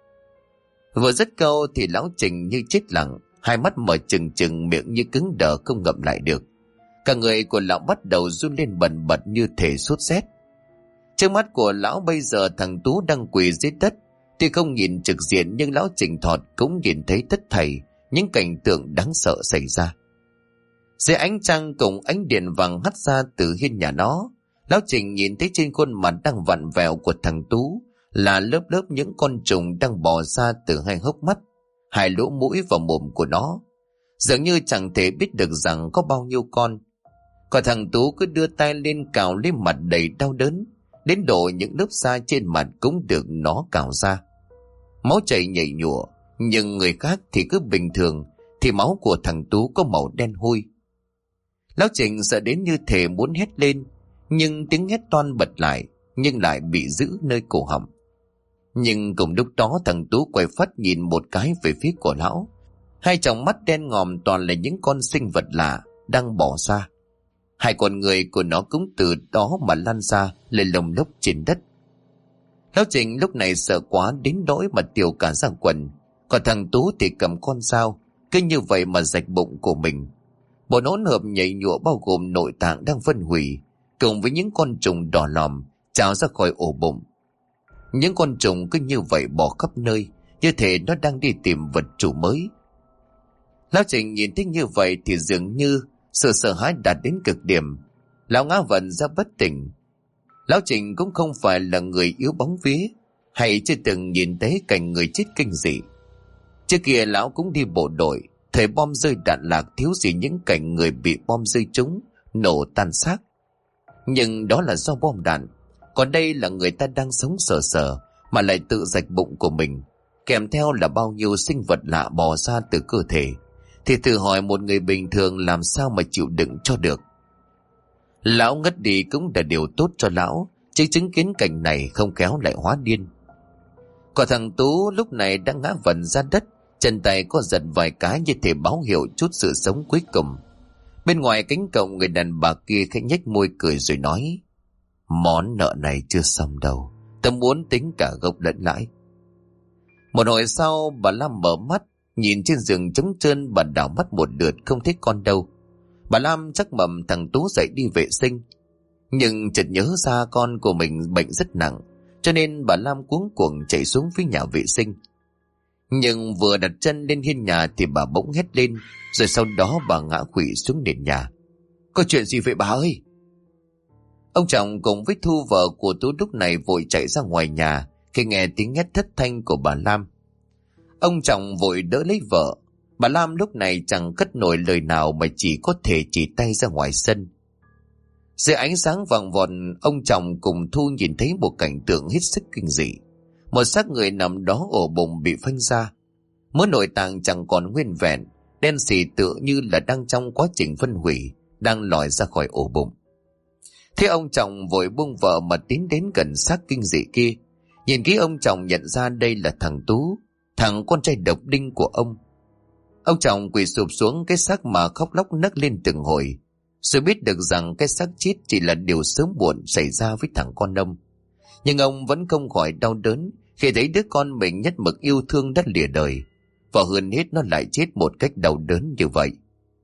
Vừa dứt câu thì lão Trình như chết lặng, hai mắt mở trừng trừng, miệng như cứng đờ không ngậm lại được. Cả người của lão bắt đầu run lên bần bật như thể sốt rét. Trước mắt của lão bây giờ thằng Tú đang quỳ dưới đất. Tuy không nhìn trực diện nhưng lão Trình Thọt cũng nhìn thấy tất thảy những cảnh tượng đáng sợ xảy ra. Dưới ánh trăng cùng ánh điện vàng hắt ra từ hiên nhà nó, lão Trình nhìn thấy trên khuôn mặt đang vặn vẹo của thằng Tú là lớp lớp những con trùng đang bò ra từ hai hốc mắt, hai lỗ mũi và mồm của nó. Dường như chẳng thể biết được rằng có bao nhiêu con. Còn thằng Tú cứ đưa tay lên cào lên mặt đầy đau đớn, đến độ những lớp da trên mặt cũng được nó cào ra. Máu chảy nhảy nhụa, nhưng người khác thì cứ bình thường, thì máu của thằng Tú có màu đen hôi. Lão Trình sợ đến như thể muốn hét lên, nhưng tiếng hét toan bật lại, nhưng lại bị giữ nơi cổ họng. Nhưng cùng lúc đó thằng Tú quay phát nhìn một cái về phía của lão. Hai tròng mắt đen ngòm toàn là những con sinh vật lạ đang bỏ ra. Hai con người của nó cũng từ đó mà lan ra lên lồng lốc trên đất. Lão Trình lúc này sợ quá đến nỗi mà tiêu cả ra quần. Còn thằng Tú thì cầm con dao, cứ như vậy mà rạch bụng của mình. Một hỗn hợp nhảy nhụa bao gồm nội tạng đang phân hủy, cùng với những con trùng đỏ lòm trào ra khỏi ổ bụng. Những con trùng cứ như vậy bò khắp nơi, như thể nó đang đi tìm vật chủ mới. Lão Trình nhìn thấy như vậy thì dường như sự sợ hãi đạt đến cực điểm. Lão ngã vật ra bất tỉnh. Lão Trình cũng không phải là người yếu bóng vía, hay chưa từng nhìn thấy cảnh người chết kinh dị. Trước kia lão cũng đi bộ đội, thời bom rơi đạn lạc thiếu gì những cảnh người bị bom rơi trúng, nổ tan xác. Nhưng đó là do bom đạn, còn đây là người ta đang sống sờ sờ mà lại tự rạch bụng của mình, kèm theo là bao nhiêu sinh vật lạ bò ra từ cơ thể. Thì thử hỏi một người bình thường làm sao mà chịu đựng cho được. Lão ngất đi cũng là điều tốt cho lão, chứ chứng kiến cảnh này không khéo lại hóa điên. Còn thằng Tú lúc này đã ngã vật ra đất, chân tay có giật vài cái như thể báo hiệu chút sự sống cuối cùng. Bên ngoài cánh cổng, người đàn bà kia khẽ nhếch môi cười rồi nói: Món nợ này chưa xong đâu, ta muốn tính cả gốc lẫn lãi. Một hồi sau bà Lam mở mắt, nhìn trên giường trống trơn, bà đảo mắt một lượt không thấy con đâu. Bà Lam chắc mầm thằng Tú dậy đi vệ sinh, nhưng chợt nhớ ra con của mình bệnh rất nặng, cho nên bà Lam cuống cuồng chạy xuống phía nhà vệ sinh. Nhưng vừa đặt chân lên hiên nhà thì bà bỗng hét lên, rồi sau đó bà ngã quỵ xuống nền nhà. Có chuyện gì vậy bà ơi? Ông Trọng cùng với Thu vợ của Tú lúc này vội chạy ra ngoài nhà khi nghe tiếng hét thất thanh của bà Lam. Ông Trọng vội đỡ lấy vợ. Bà Lam lúc này chẳng cất nổi lời nào mà chỉ có thể chỉ tay ra ngoài sân. Dưới ánh sáng vàng vọt, ông Trọng cùng Thu nhìn thấy một cảnh tượng hết sức kinh dị. Một xác người nằm đó ổ bụng bị phanh ra. Mỗi nội tạng chẳng còn nguyên vẹn, đen xì tựa như là đang trong quá trình phân hủy, đang lòi ra khỏi ổ bụng. Thế ông chồng vội buông vợ mà tiến đến gần xác kinh dị kia. Nhìn kỹ ông chồng nhận ra đây là thằng Tú, thằng con trai độc đinh của ông. Ông chồng quỳ sụp xuống cái xác mà khóc lóc nấc lên từng hồi, rồi biết được rằng cái xác chết chỉ là điều sớm muộn xảy ra với thằng con ông. Nhưng ông vẫn không khỏi đau đớn khi thấy đứa con mình nhất mực yêu thương đã lìa đời, và hơn hết nó lại chết một cách đau đớn như vậy.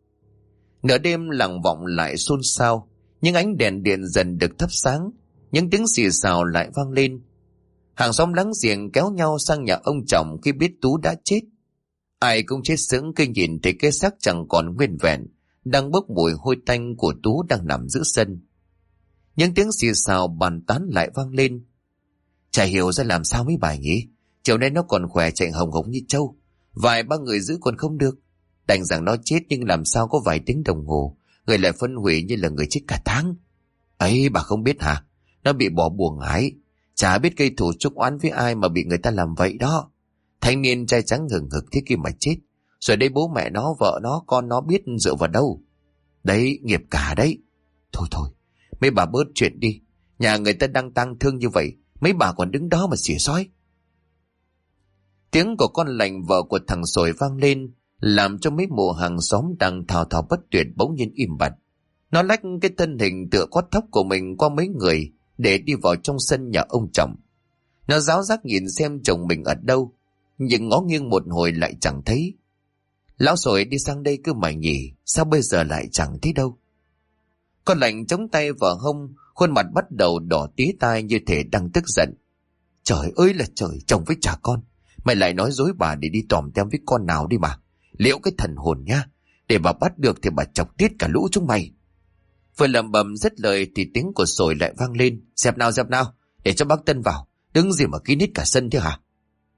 Nửa đêm lặng vọng lại xôn xao, những ánh đèn điện dần được thắp sáng, những tiếng xì xào lại vang lên. Hàng xóm láng giềng kéo nhau sang nhà ông chồng khi biết Tú đã chết. Ai cũng chết sững khi nhìn thấy cái xác chẳng còn nguyên vẹn, đang bốc mùi hôi tanh của Tú đang nằm giữa sân. Những tiếng xì xào bàn tán lại vang lên. Chả hiểu ra làm sao mấy bà nhỉ? Chiều nay nó còn khỏe chạy hồng hộc như trâu, vài ba người giữ còn không được. Đành rằng nó chết nhưng làm sao có vài tiếng đồng hồ, người lại phân hủy như là người chết cả tháng. Ấy bà không biết hả? Nó bị bỏ buồng ái, chả biết gây thù chuốc oán với ai mà bị người ta làm vậy đó. Thanh niên trai trắng hừng hực thế kia mà chết, rồi đây bố mẹ nó, vợ nó, con nó biết dựa vào đâu. Đấy, nghiệp cả đấy. Thôi, mấy bà bớt chuyện đi. Nhà người ta đang tang thương như vậy, mấy bà còn đứng đó mà xỉa xói. Tiếng của con lành vợ của thằng Sồi vang lên, làm cho mấy mụ hàng xóm đang thao thao bất tuyệt bỗng nhiên im bặt. Nó lách cái thân hình tựa quát thóc của mình qua mấy người để đi vào trong sân nhà ông chồng. Nó ráo rác nhìn xem chồng mình ở đâu, nhưng ngó nghiêng một hồi lại chẳng thấy. Lão Sồi đi sang đây cứ mày nhỉ, sao bây giờ lại chẳng thấy đâu? Con lành chống tay vào hông, khuôn mặt bắt đầu đỏ tía tai như thể đang tức giận. Trời ơi là trời, chồng với cha con, mày lại nói dối bà để đi tòm tem với con nào đi mà. Liệu cái thần hồn nhá, để bà bắt được thì bà chọc tiết cả lũ chúng mày. Vừa lẩm bẩm dứt lời thì tiếng của Sồi lại vang lên. Dẹp nào, để cho bác Tân vào, đứng gì mà kín hết cả sân thế hả?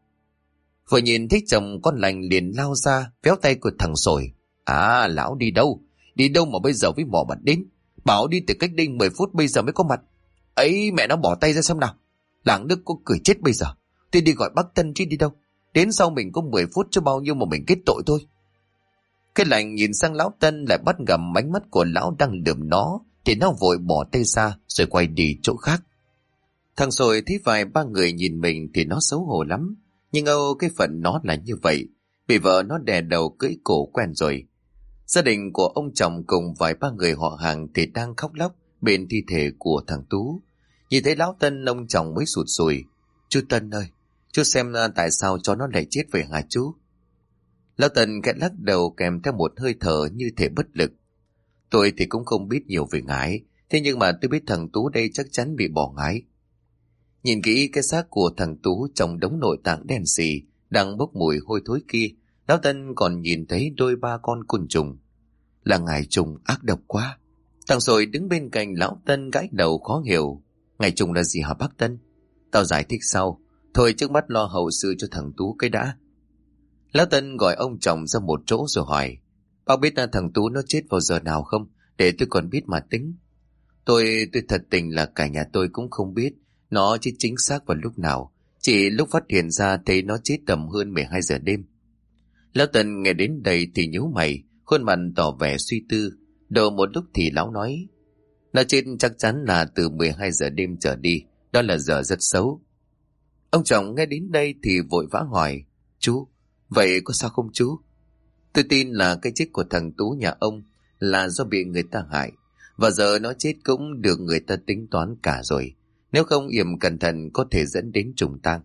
Vừa nhìn thấy chồng, con lành liền lao ra véo tay của thằng Sồi. À, lão đi đâu? Đi đâu mà bây giờ với mỏ mặt đến? Bảo đi từ cách đây 10 phút bây giờ mới có mặt. Ấy, mẹ nó bỏ tay ra xem nào. Làng Đức có cười chết bây giờ. Tôi đi gọi bác Tân chứ đi đâu. Đến sau mình có 10 phút cho bao nhiêu mà mình kết tội thôi. Cái lành nhìn sang lão Tân lại bắt gặp ánh mắt của lão đang lườm nó, thì nó vội bỏ tay ra rồi quay đi chỗ khác. Thằng Sồi thấy vài ba người nhìn mình thì nó xấu hổ lắm. Nhưng cái phận nó là như vậy, vì vợ nó đè đầu cưỡi cổ quen rồi. Gia đình của ông chồng cùng vài ba người họ hàng thì đang khóc lóc bên thi thể của thằng Tú. Nhìn thấy lão Tân, ông chồng mới sụt sùi. Chú Tân ơi, chú xem tại sao cho nó lại chết vậy hả chú? Lão Tân khẽ lắc đầu kèm theo một hơi thở như thể bất lực. Tôi thì cũng không biết nhiều về ngái, thế nhưng mà tôi biết thằng Tú đây chắc chắn bị bỏ ngái. Nhìn kỹ cái xác của thằng Tú trong đống nội tạng đen xì đang bốc mùi hôi thối kia, lão Tân còn nhìn thấy đôi ba con côn trùng. Là ngải trùng ác độc quá. Thằng Sồi đứng bên cạnh lão Tân gãi đầu khó hiểu. Ngải trùng là gì hả bác Tân? Tao giải thích sau. Thôi trước mắt lo hậu sự cho thằng Tú cái đã. Lão Tân gọi ông chồng ra một chỗ rồi hỏi. Bác biết thằng Tú nó chết vào giờ nào không? Để tôi còn biết mà tính. Tôi thật tình là cả nhà tôi cũng không biết nó chết chính xác vào lúc nào. Chỉ lúc phát hiện ra thấy nó chết tầm hơn 12 giờ đêm. Lão Tân nghe đến đây thì nhíu mày, khuôn mặt tỏ vẻ suy tư. Đầu một lúc thì lão nói. Nó chết chắc chắn là từ 12 giờ đêm trở đi. Đó là giờ rất xấu. Ông chồng nghe đến đây thì vội vã hỏi. Chú, vậy có sao không chú? Tôi tin là cái chết của thằng Tú nhà ông là do bị người ta hại. Và giờ nó chết cũng được người ta tính toán cả rồi. Nếu không yểm cẩn thận có thể dẫn đến trùng tang.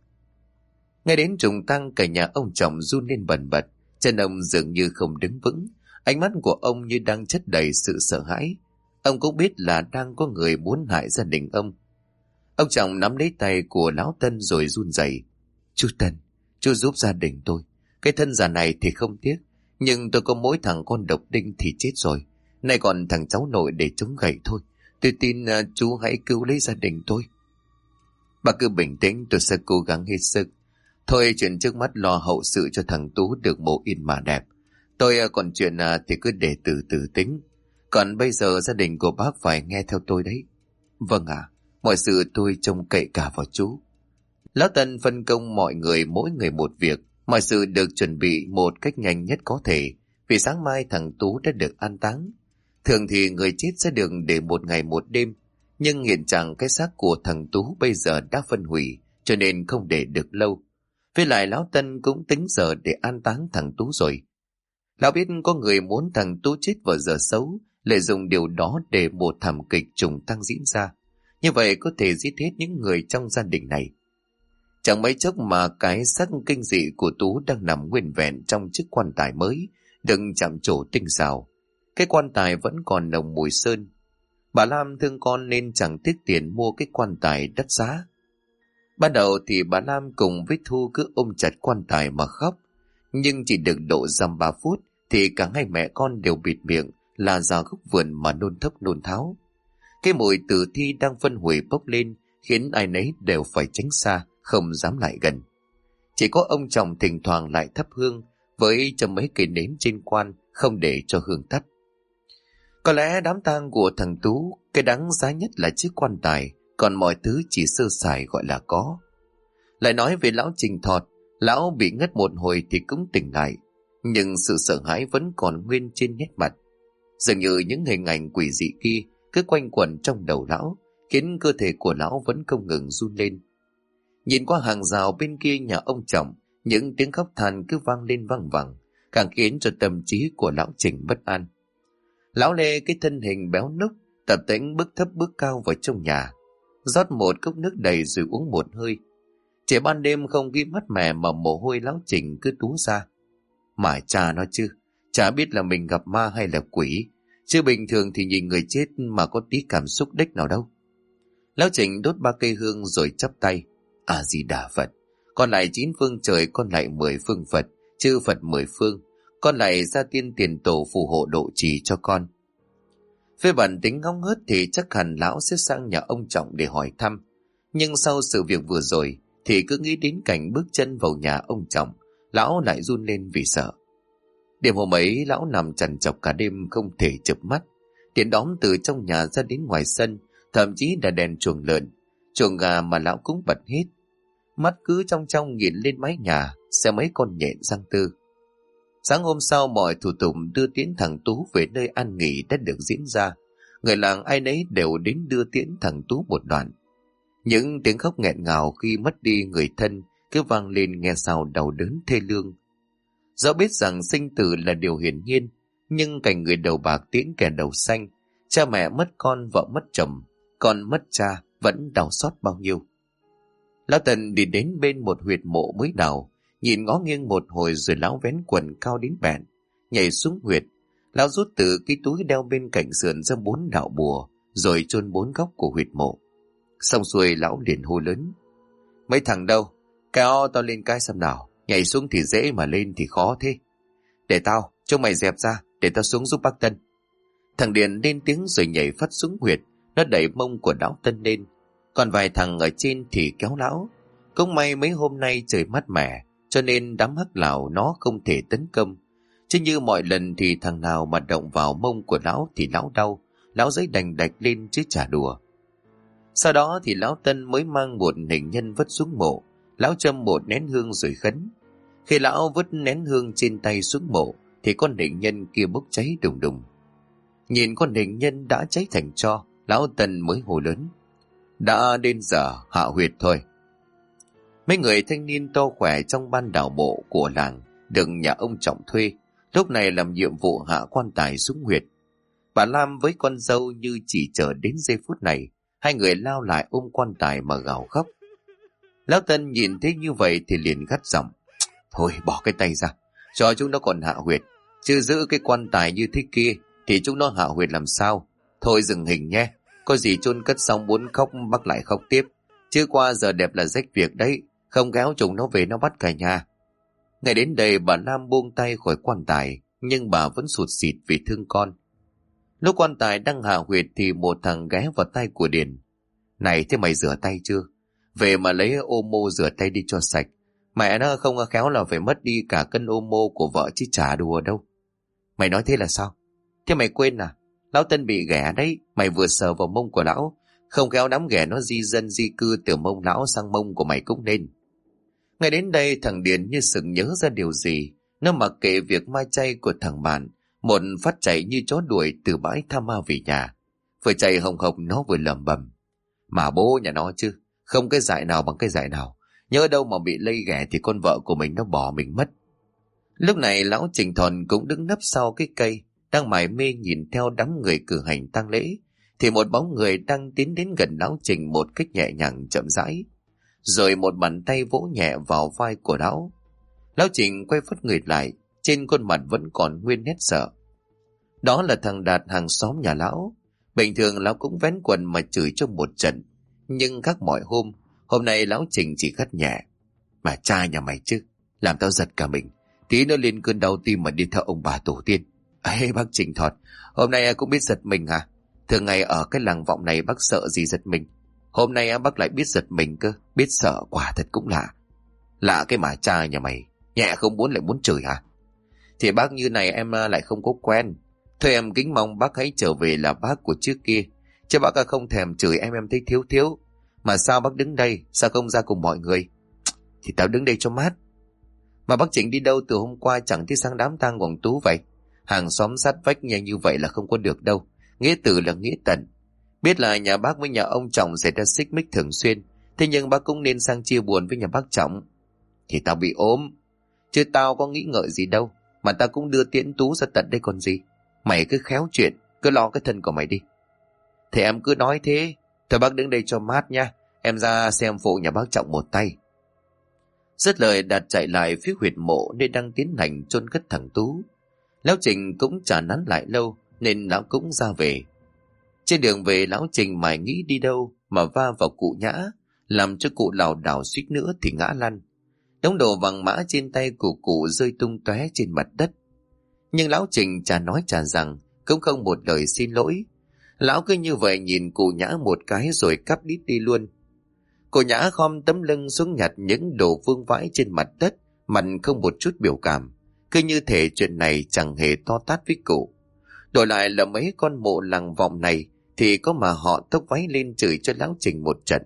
Nghe đến trùng tang, cả nhà ông chồng run lên bần bật. Chân ông dường như không đứng vững. Ánh mắt của ông như đang chất đầy sự sợ hãi. Ông cũng biết là đang có người muốn hại gia đình ông. Ông chồng nắm lấy tay của lão Tân rồi run rẩy. Chú Tân, chú giúp gia đình tôi. Cái thân già này thì không tiếc, nhưng tôi có mỗi thằng con độc đinh thì chết rồi. Nay còn thằng cháu nội để chống gậy thôi. Tôi tin chú hãy cứu lấy gia đình tôi. Bà cứ bình tĩnh, tôi sẽ cố gắng hết sức. Thôi chuyện trước mắt lo hậu sự cho thằng Tú được mộ yên mà đẹp. Tôi còn chuyện thì cứ để từ từ tính. Còn bây giờ gia đình của bác phải nghe theo tôi đấy. Vâng ạ, mọi sự tôi trông cậy cả vào chú. Lão Tân phân công mọi người mỗi người một việc. Mọi sự được chuẩn bị một cách nhanh nhất có thể, vì sáng mai thằng Tú đã được an táng. Thường thì người chết sẽ được để một ngày một đêm, nhưng hiện trạng cái xác của thằng Tú bây giờ đã phân hủy, cho nên không để được lâu. Với lại lão Tân cũng tính giờ để an táng thằng Tú rồi. Lão biết có người muốn thằng Tú chết vào giờ xấu, lợi dụng điều đó để một thảm kịch trùng tăng diễn ra. Như vậy có thể giết hết những người trong gia đình này. Chẳng mấy chốc mà cái xác kinh dị của Tú đang nằm nguyên vẹn trong chiếc quan tài mới, đừng chạm trổ tinh xảo. Cái quan tài vẫn còn nồng mùi sơn. Bà Lam thương con nên chẳng tiếc tiền mua cái quan tài đắt giá. Ban đầu thì bà Lam cùng với Thu cứ ôm chặt quan tài mà khóc. Nhưng chỉ được độ dăm 3 phút thì cả hai mẹ con đều bịt miệng là ra gốc vườn mà nôn thốc nôn tháo. Cái mùi tử thi đang phân hủy bốc lên khiến ai nấy đều phải tránh xa, không dám lại gần. Chỉ có ông chồng thỉnh thoảng lại thắp hương với châm mấy cây nến trên quan, không để cho hương tắt. Có lẽ đám tang của thằng Tú, cái đáng giá nhất là chiếc quan tài, còn mọi thứ chỉ sơ sài gọi là có. Lại nói về lão Trình Thọt, lão bị ngất một hồi thì cũng tỉnh lại, nhưng sự sợ hãi vẫn còn nguyên trên nét mặt. Dường như những hình ảnh quỷ dị kia cứ quanh quẩn trong đầu lão, khiến cơ thể của lão vẫn không ngừng run lên. Nhìn qua hàng rào bên kia nhà ông Trọng, những tiếng khóc than cứ vang lên vang vẳng, càng khiến cho tâm trí của lão Trình bất an. Lão Lê cái thân hình béo núc, tập tễnh bước thấp bước cao vào trong nhà, rót một cốc nước đầy rồi uống một hơi. Chỉ ban đêm không khí mát mẻ mà mồ hôi lão Trình cứ túa ra. Mà cha nó chứ, chả biết là mình gặp ma hay là quỷ, chứ bình thường thì nhìn người chết mà có tí cảm xúc đếch nào đâu. Lão Trình đốt 3 cây hương rồi chắp tay. A Di Đà Phật, con lại 9 phương trời, con lại 10 phương Phật, chư Phật 10 phương, con lại gia tiên tiền tổ phù hộ độ trì cho con. Về bản tính ngóng hớt thì chắc hẳn lão sẽ sang nhà ông Trọng để hỏi thăm, nhưng sau sự việc vừa rồi thì cứ nghĩ đến cảnh bước chân vào nhà ông Trọng, lão lại run lên vì sợ. Đêm hôm ấy lão nằm trằn trọc cả đêm không thể chợp mắt. Tiếng đóm từ trong nhà ra đến ngoài sân, thậm chí là đèn chuồng lợn, chuồng gà mà lão cũng bật hết. Mắt cứ trong trong nhìn lên mái nhà, xem mấy con nhện răng tư. Sáng hôm sau mọi thủ tục đưa tiễn thằng Tú về nơi an nghỉ đã được diễn ra. Người làng ai nấy đều đến đưa tiễn thằng Tú một đoạn. Những tiếng khóc nghẹn ngào khi mất đi người thân cứ vang lên nghe sao đau đớn thê lương. Dẫu biết rằng sinh tử là điều hiển nhiên, nhưng cảnh người đầu bạc tiễn kẻ đầu xanh, cha mẹ mất con, vợ mất chồng, con mất cha vẫn đau xót bao nhiêu. Lão Tần đi đến bên một huyệt mộ mới đào, nhìn ngó nghiêng một hồi rồi lão vén quần cao đến bẹn, nhảy xuống huyệt. Lão rút từ cái túi đeo bên cạnh sườn ra 4 đạo bùa, rồi chôn 4 góc của huyệt mộ. Xong xuôi lão liền hô lớn: Mấy thằng đâu? Kéo tao lên cái xem nào, nhảy xuống thì dễ mà lên thì khó thế. Để tao, cho mày dẹp ra, để tao xuống giúp bác Tân. Thằng Điền lên tiếng rồi nhảy phát xuống huyệt, nó đẩy mông của lão Tân lên. Còn vài thằng ở trên thì kéo lão. Cũng may mấy hôm nay trời mát mẻ, cho nên đám hắc lão nó không thể tấn công. Chứ như mọi lần thì thằng nào mà động vào mông của lão thì lão đau, lão giấy đành đạch lên chứ chả đùa. Sau đó thì lão Tân mới mang một hình nhân vứt xuống mộ, lão châm một nén hương rồi khấn. Khi lão vứt nén hương trên tay xuống mộ thì con hình nhân kia bốc cháy đùng đùng. Nhìn con hình nhân đã cháy thành tro, lão Tân mới hô lớn: Đã đến giờ hạ huyệt thôi. Mấy người thanh niên to khỏe trong ban đào bộ của làng được nhà ông Trọng thuê, lúc này làm nhiệm vụ hạ quan tài xuống huyệt. Bà Lam với con dâu như chỉ chờ đến giây phút này, hai người lao lại ôm quan tài mà gào khóc. Lão Tân nhìn thấy như vậy thì liền gắt giọng: Thôi bỏ cái tay ra, cho chúng nó còn hạ huyệt, chứ giữ cái quan tài như thế kia thì chúng nó hạ huyệt làm sao. Thôi dừng hình nhé, có gì chôn cất xong muốn khóc bác lại khóc tiếp, chứ qua giờ đẹp là rách việc đấy, không kéo chúng nó về nó bắt cả nhà. Ngày đến đây bà Lam buông tay khỏi quan tài, nhưng bà vẫn sụt sịt vì thương con. Lúc quan tài đang hạ huyệt thì một thằng ghé vào tay của Điền: Này thế mày rửa tay chưa? Về mà lấy ô mô rửa tay đi cho sạch. Mẹ nó không khéo là phải mất đi cả cân ô mô của vợ chứ chả đùa đâu. Mày nói thế là sao? Thế mày quên à? Lão Tân bị ghẻ đấy, mày vừa sờ vào mông của lão, không khéo đám ghẻ nó di dân di cư từ mông lão sang mông của mày cũng nên. Ngay đến đây thằng Điền như sực nhớ ra điều gì. Nó mặc kệ việc mai chay của thằng bạn, một phát chạy như chó đuổi từ bãi tha ma về nhà. Vừa chạy hồng hộc nó vừa lẩm bẩm: mà bố nhà nó chứ, không cái dại nào bằng cái dại nào. Nhớ đâu mà bị lây ghẻ thì con vợ của mình nó bỏ mình mất. Lúc này lão Trình Thòn cũng đứng nấp sau cái cây, đang mải mê nhìn theo đám người cử hành tang lễ, thì một bóng người đang tiến đến gần lão Trình một cách nhẹ nhàng chậm rãi, rồi một bàn tay vỗ nhẹ vào vai của lão. Lão Trình quay phắt người lại, trên khuôn mặt vẫn còn nguyên nét sợ. Đó là thằng Đạt, hàng xóm nhà lão. Bình thường lão cũng vén quần mà chửi cho một trận, nhưng khác mọi hôm nay lão Trình chỉ gắt nhẹ: mà cha nhà mày chứ, làm tao giật cả mình, tí nữa lên cơn đau tim mà đi theo ông bà tổ tiên. Ê bác Trình Thọt, hôm nay cũng biết giật mình hả? Thường ngày ở cái làng vọng này bác sợ gì giật mình, hôm nay bác lại biết giật mình cơ, biết sợ, quả thật cũng lạ. Lạ cái mà cha nhà mày, nhẹ không muốn lại muốn chửi hả? Thì bác như này em lại không có quen. Thôi em kính mong bác hãy trở về là bác của trước kia, chứ bác không thèm chửi em thấy thiếu. Mà sao bác đứng đây, sao không ra cùng mọi người? Thì tao đứng đây cho mát. Mà bác Trình đi đâu từ hôm qua chẳng thấy sang đám tang của ông Tú vậy? Hàng xóm sát vách nhanh như vậy là không có được đâu. Nghĩa tử là nghĩa tận. Biết là nhà bác với nhà ông Trọng xảy ra xích mích thường xuyên, thế nhưng bác cũng nên sang chia buồn với nhà bác Trọng. Thì tao bị ốm, chứ tao có nghĩ ngợi gì đâu, mà tao cũng đưa Tiễn Tú ra tận đây còn gì. Mày cứ khéo chuyện, cứ lo cái thân của mày đi. Thì em cứ nói thế. Thôi bác đứng đây cho mát nha, em ra xem phụ nhà bác Trọng một tay. Dứt lời Đạt chạy lại phía huyệt mộ nơi đang tiến hành chôn cất thằng Tú. Lão Trình cũng chả nán lại lâu nên lão cũng ra về. Trên đường về lão Trình mải nghĩ đi đâu mà va vào cụ Nhã, làm cho cụ lảo đảo suýt nữa thì ngã lăn. Đống đồ vàng mã trên tay của cụ rơi tung tóe trên mặt đất. Nhưng lão Trình chả nói chả rằng, cũng không một lời xin lỗi. Lão cứ như vậy nhìn cụ Nhã một cái rồi cắp đít đi luôn. Cô Nhã khom tấm lưng xuống nhặt những đồ vương vãi trên mặt đất, mặt không một chút biểu cảm, cứ như thể chuyện này chẳng hề to tát với cụ. Đổi lại là mấy con mộ làng vọng này thì có mà họ tốc váy lên chửi cho lão Trình một trận.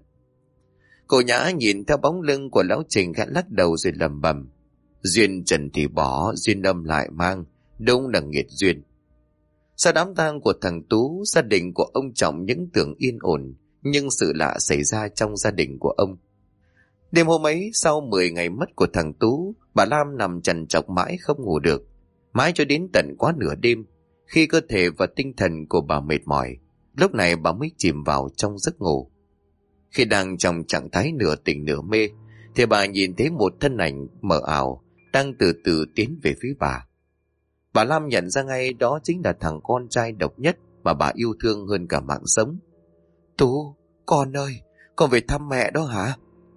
Cô Nhã nhìn theo bóng lưng của lão Trình khẽ lắc đầu rồi lẩm bẩm: duyên trần thì bỏ, duyên âm lại mang, đúng là nghiệt duyên. Sau đám tang của thằng Tú, gia đình của ông Trọng những tưởng yên ổn, nhưng sự lạ xảy ra trong gia đình của ông. Đêm hôm ấy, sau 10 ngày mất của thằng Tú, bà Lam nằm trằn trọc mãi không ngủ được, mãi cho đến tận quá nửa đêm. Khi cơ thể và tinh thần của bà mệt mỏi, lúc này bà mới chìm vào trong giấc ngủ. Khi đang trong trạng thái nửa tỉnh nửa mê, thì bà nhìn thấy một thân ảnh mờ ảo đang từ từ tiến về phía bà. Bà Lam nhận ra ngay đó chính là thằng con trai độc nhất mà bà yêu thương hơn cả mạng sống. Tú, con ơi, con về thăm mẹ đó hả?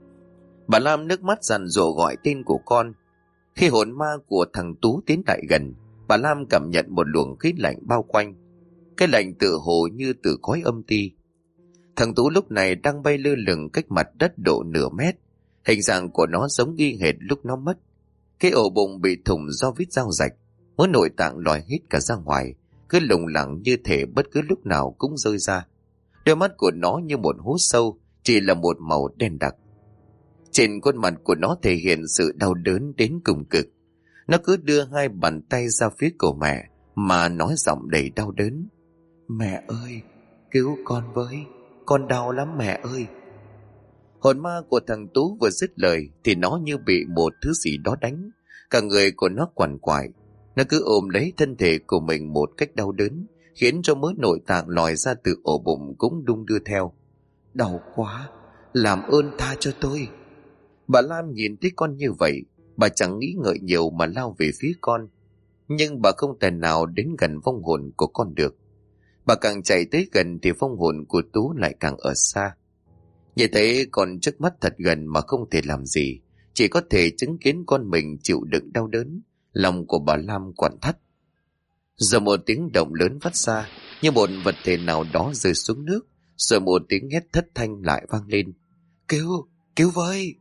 Bà Lam nước mắt giàn giụa gọi tên của con. Khi hồn ma của thằng Tú tiến lại gần, bà Lam cảm nhận một luồng khí lạnh bao quanh. Cái lạnh tự hồ như từ khói âm ti. Thằng Tú lúc này đang bay lơ lửng cách mặt đất độ nửa mét. Hình dạng của nó giống y hệt lúc nó mất. Cái ổ bụng bị thủng do vết dao rạch, mỗi nội tạng lòi hết cả ra ngoài, cứ lủng lẳng như thể bất cứ lúc nào cũng rơi ra. Đôi mắt của nó như một hố sâu, chỉ là một màu đen đặc. Trên khuôn mặt của nó thể hiện sự đau đớn đến cùng cực. Nó cứ đưa hai bàn tay ra phía cổ mẹ mà nói giọng đầy đau đớn: mẹ ơi, cứu con với, con đau lắm mẹ ơi. Hồn ma của thằng Tú vừa dứt lời thì nó như bị một thứ gì đó đánh. Cả người của nó quằn quại. Nó cứ ôm lấy thân thể của mình một cách đau đớn, khiến cho mớ nội tạng lòi ra từ ổ bụng cũng đung đưa theo. Đau quá, làm ơn tha cho tôi. Bà Lam nhìn thấy con như vậy, bà chẳng nghĩ ngợi nhiều mà lao về phía con. Nhưng bà không thể nào đến gần vong hồn của con được. Bà càng chạy tới gần thì vong hồn của Tú lại càng ở xa. Nhìn thấy con trước mắt thật gần mà không thể làm gì, chỉ có thể chứng kiến con mình chịu đựng đau đớn. Lòng của bà Lam quặn thắt. Giờ một tiếng động lớn phát ra, như một vật thể nào đó rơi xuống nước, rồi một tiếng hét thất thanh lại vang lên: Cứu, cứu với!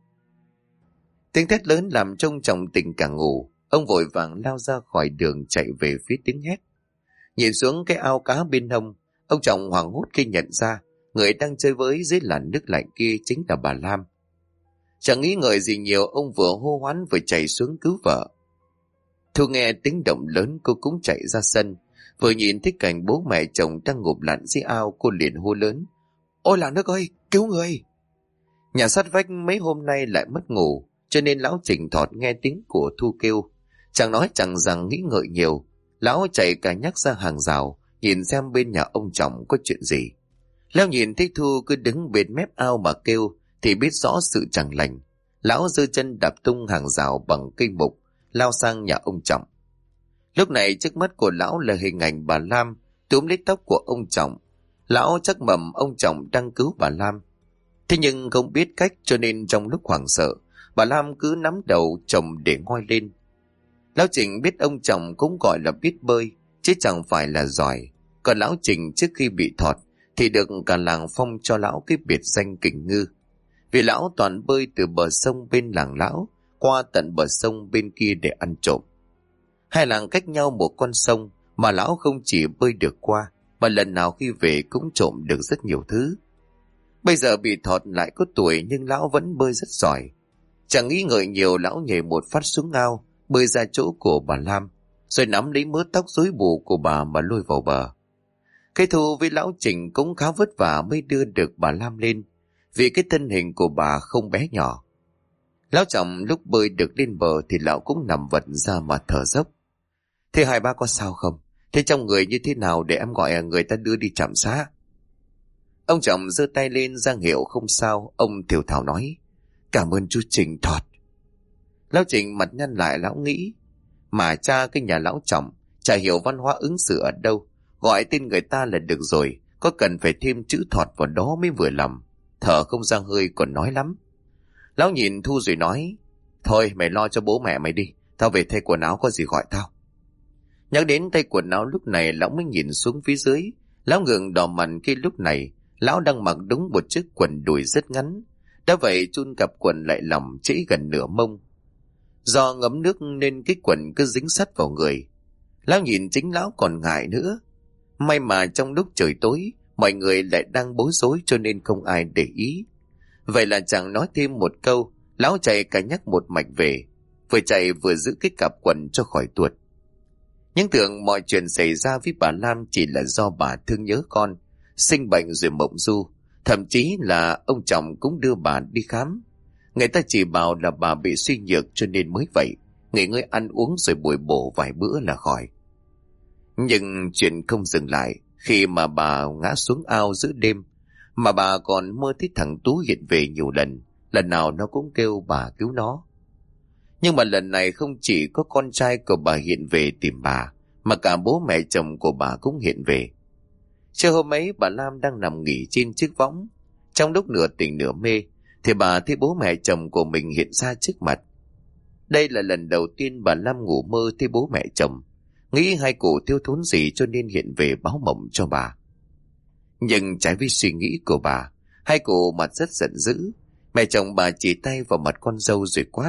Tiếng thét lớn làm trông Trọng tỉnh cả ngủ. Ông vội vàng lao ra khỏi đường chạy về phía tiếng hét. Nhìn xuống cái ao cá bên hông, ông Trọng hoảng hốt khi nhận ra người đang chơi với dưới làn nước lạnh kia chính là bà Lam. Chẳng nghĩ ngợi gì nhiều, ông vừa hô hoán vừa chạy xuống cứu vợ. Thu nghe tiếng động lớn, cô cũng chạy ra sân. Vừa nhìn thấy cảnh bố mẹ chồng đang ngụp lặn dưới ao, cô liền hô lớn: Ôi làng nước ơi, cứu người! Nhà sát vách mấy hôm nay lại mất ngủ, cho nên lão Trình Thọt nghe tiếng của Thu kêu, chẳng nói chẳng rằng nghĩ ngợi nhiều, lão chạy cả nhắc ra hàng rào, nhìn xem bên nhà ông Trọng có chuyện gì. Lão nhìn thấy Thu cứ đứng bên mép ao mà kêu thì biết rõ sự chẳng lành. Lão giơ chân đạp tung hàng rào bằng cây mục, lao sang nhà ông Trọng. Lúc này trước mắt của lão là hình ảnh bà Lam túm lấy tóc của ông Trọng. Lão chắc mầm ông Trọng đang cứu bà Lam. Thế nhưng không biết cách, cho nên trong lúc hoảng sợ, bà Lam cứ nắm đầu chồng để ngoi lên. Lão Trình biết ông Trọng cũng gọi là biết bơi, chứ chẳng phải là giỏi. Còn lão Trình trước khi bị thọt thì được cả làng phong cho lão cái biệt danh Kình Ngư. Vì lão toàn bơi từ bờ sông bên làng lão qua tận bờ sông bên kia để ăn trộm. Hai làng cách nhau một con sông mà lão không chỉ bơi được qua, mà lần nào khi về cũng trộm được rất nhiều thứ. Bây giờ bị thọt lại có tuổi nhưng lão vẫn bơi rất giỏi. Chẳng nghĩ ngợi nhiều, lão nhảy một phát xuống ao, bơi ra chỗ của bà Lam, rồi nắm lấy mớ tóc rối bù của bà mà lôi vào bờ. Cái Thu với lão Trình cũng khá vất vả mới đưa được bà Lam lên, vì cái thân hình của bà không bé nhỏ. Lão Trọng lúc bơi được lên bờ thì lão cũng nằm vật ra mà thở dốc. Thế hai ba có sao không? Thế trong người như thế nào để em gọi người ta đưa đi trạm xá? Ông Trọng giơ tay lên ra hiệu không sao. Ông thều thào nói: Cảm ơn chú Trình Thọt. Lão Trình mặt nhăn lại, lão nghĩ: Mà cha cái nhà lão Trọng chả hiểu văn hóa ứng xử ở đâu, gọi tên người ta là được rồi, có cần phải thêm chữ Thọt vào đó mới vừa lòng. Thở không ra hơi còn nói lắm. Lão nhìn Thu rồi nói: Thôi mày lo cho bố mẹ mày đi, tao về thay quần áo, có gì gọi tao. Nhắc đến tay quần áo, lúc này lão mới nhìn xuống phía dưới. Lão ngượng đỏ mặt khi lúc này lão đang mặc đúng một chiếc quần đùi rất ngắn. Đã vậy chun cặp quần lại lỏng trễ gần nửa mông. Do ngấm nước nên cái quần cứ dính sắt vào người. Lão nhìn chính lão còn ngại nữa. May mà trong lúc trời tối mọi người lại đang bối rối cho nên không ai để ý. Vậy là chẳng nói thêm một câu, lão chạy cả nhắc một mạch về, vừa chạy vừa giữ cái cặp quần cho khỏi tuột. Nhưng tưởng mọi chuyện xảy ra với bà Lam chỉ là do bà thương nhớ con, sinh bệnh rồi mộng du. Thậm chí là ông Trọng cũng đưa bà đi khám. Người ta chỉ bảo là bà bị suy nhược cho nên mới vậy, nghỉ ngơi ăn uống rồi bồi bổ vài bữa là khỏi. Nhưng chuyện không dừng lại khi mà bà ngã xuống ao giữa đêm, mà bà còn mơ thấy thằng Tú hiện về nhiều lần, lần nào nó cũng kêu bà cứu nó. Nhưng mà lần này không chỉ có con trai của bà hiện về tìm bà, mà cả bố mẹ chồng của bà cũng hiện về. Trưa hôm ấy bà Lam đang nằm nghỉ trên chiếc võng. Trong lúc nửa tỉnh nửa mê thì bà thấy bố mẹ chồng của mình hiện ra trước mặt. Đây là lần đầu tiên bà Lam ngủ mơ thấy bố mẹ chồng, nghĩ hai cụ thiếu thốn gì cho nên hiện về báo mộng cho bà. Nhưng trái với suy nghĩ của bà, hai cụ mặt rất giận dữ. Mẹ chồng bà chỉ tay vào mặt con dâu rồi quát: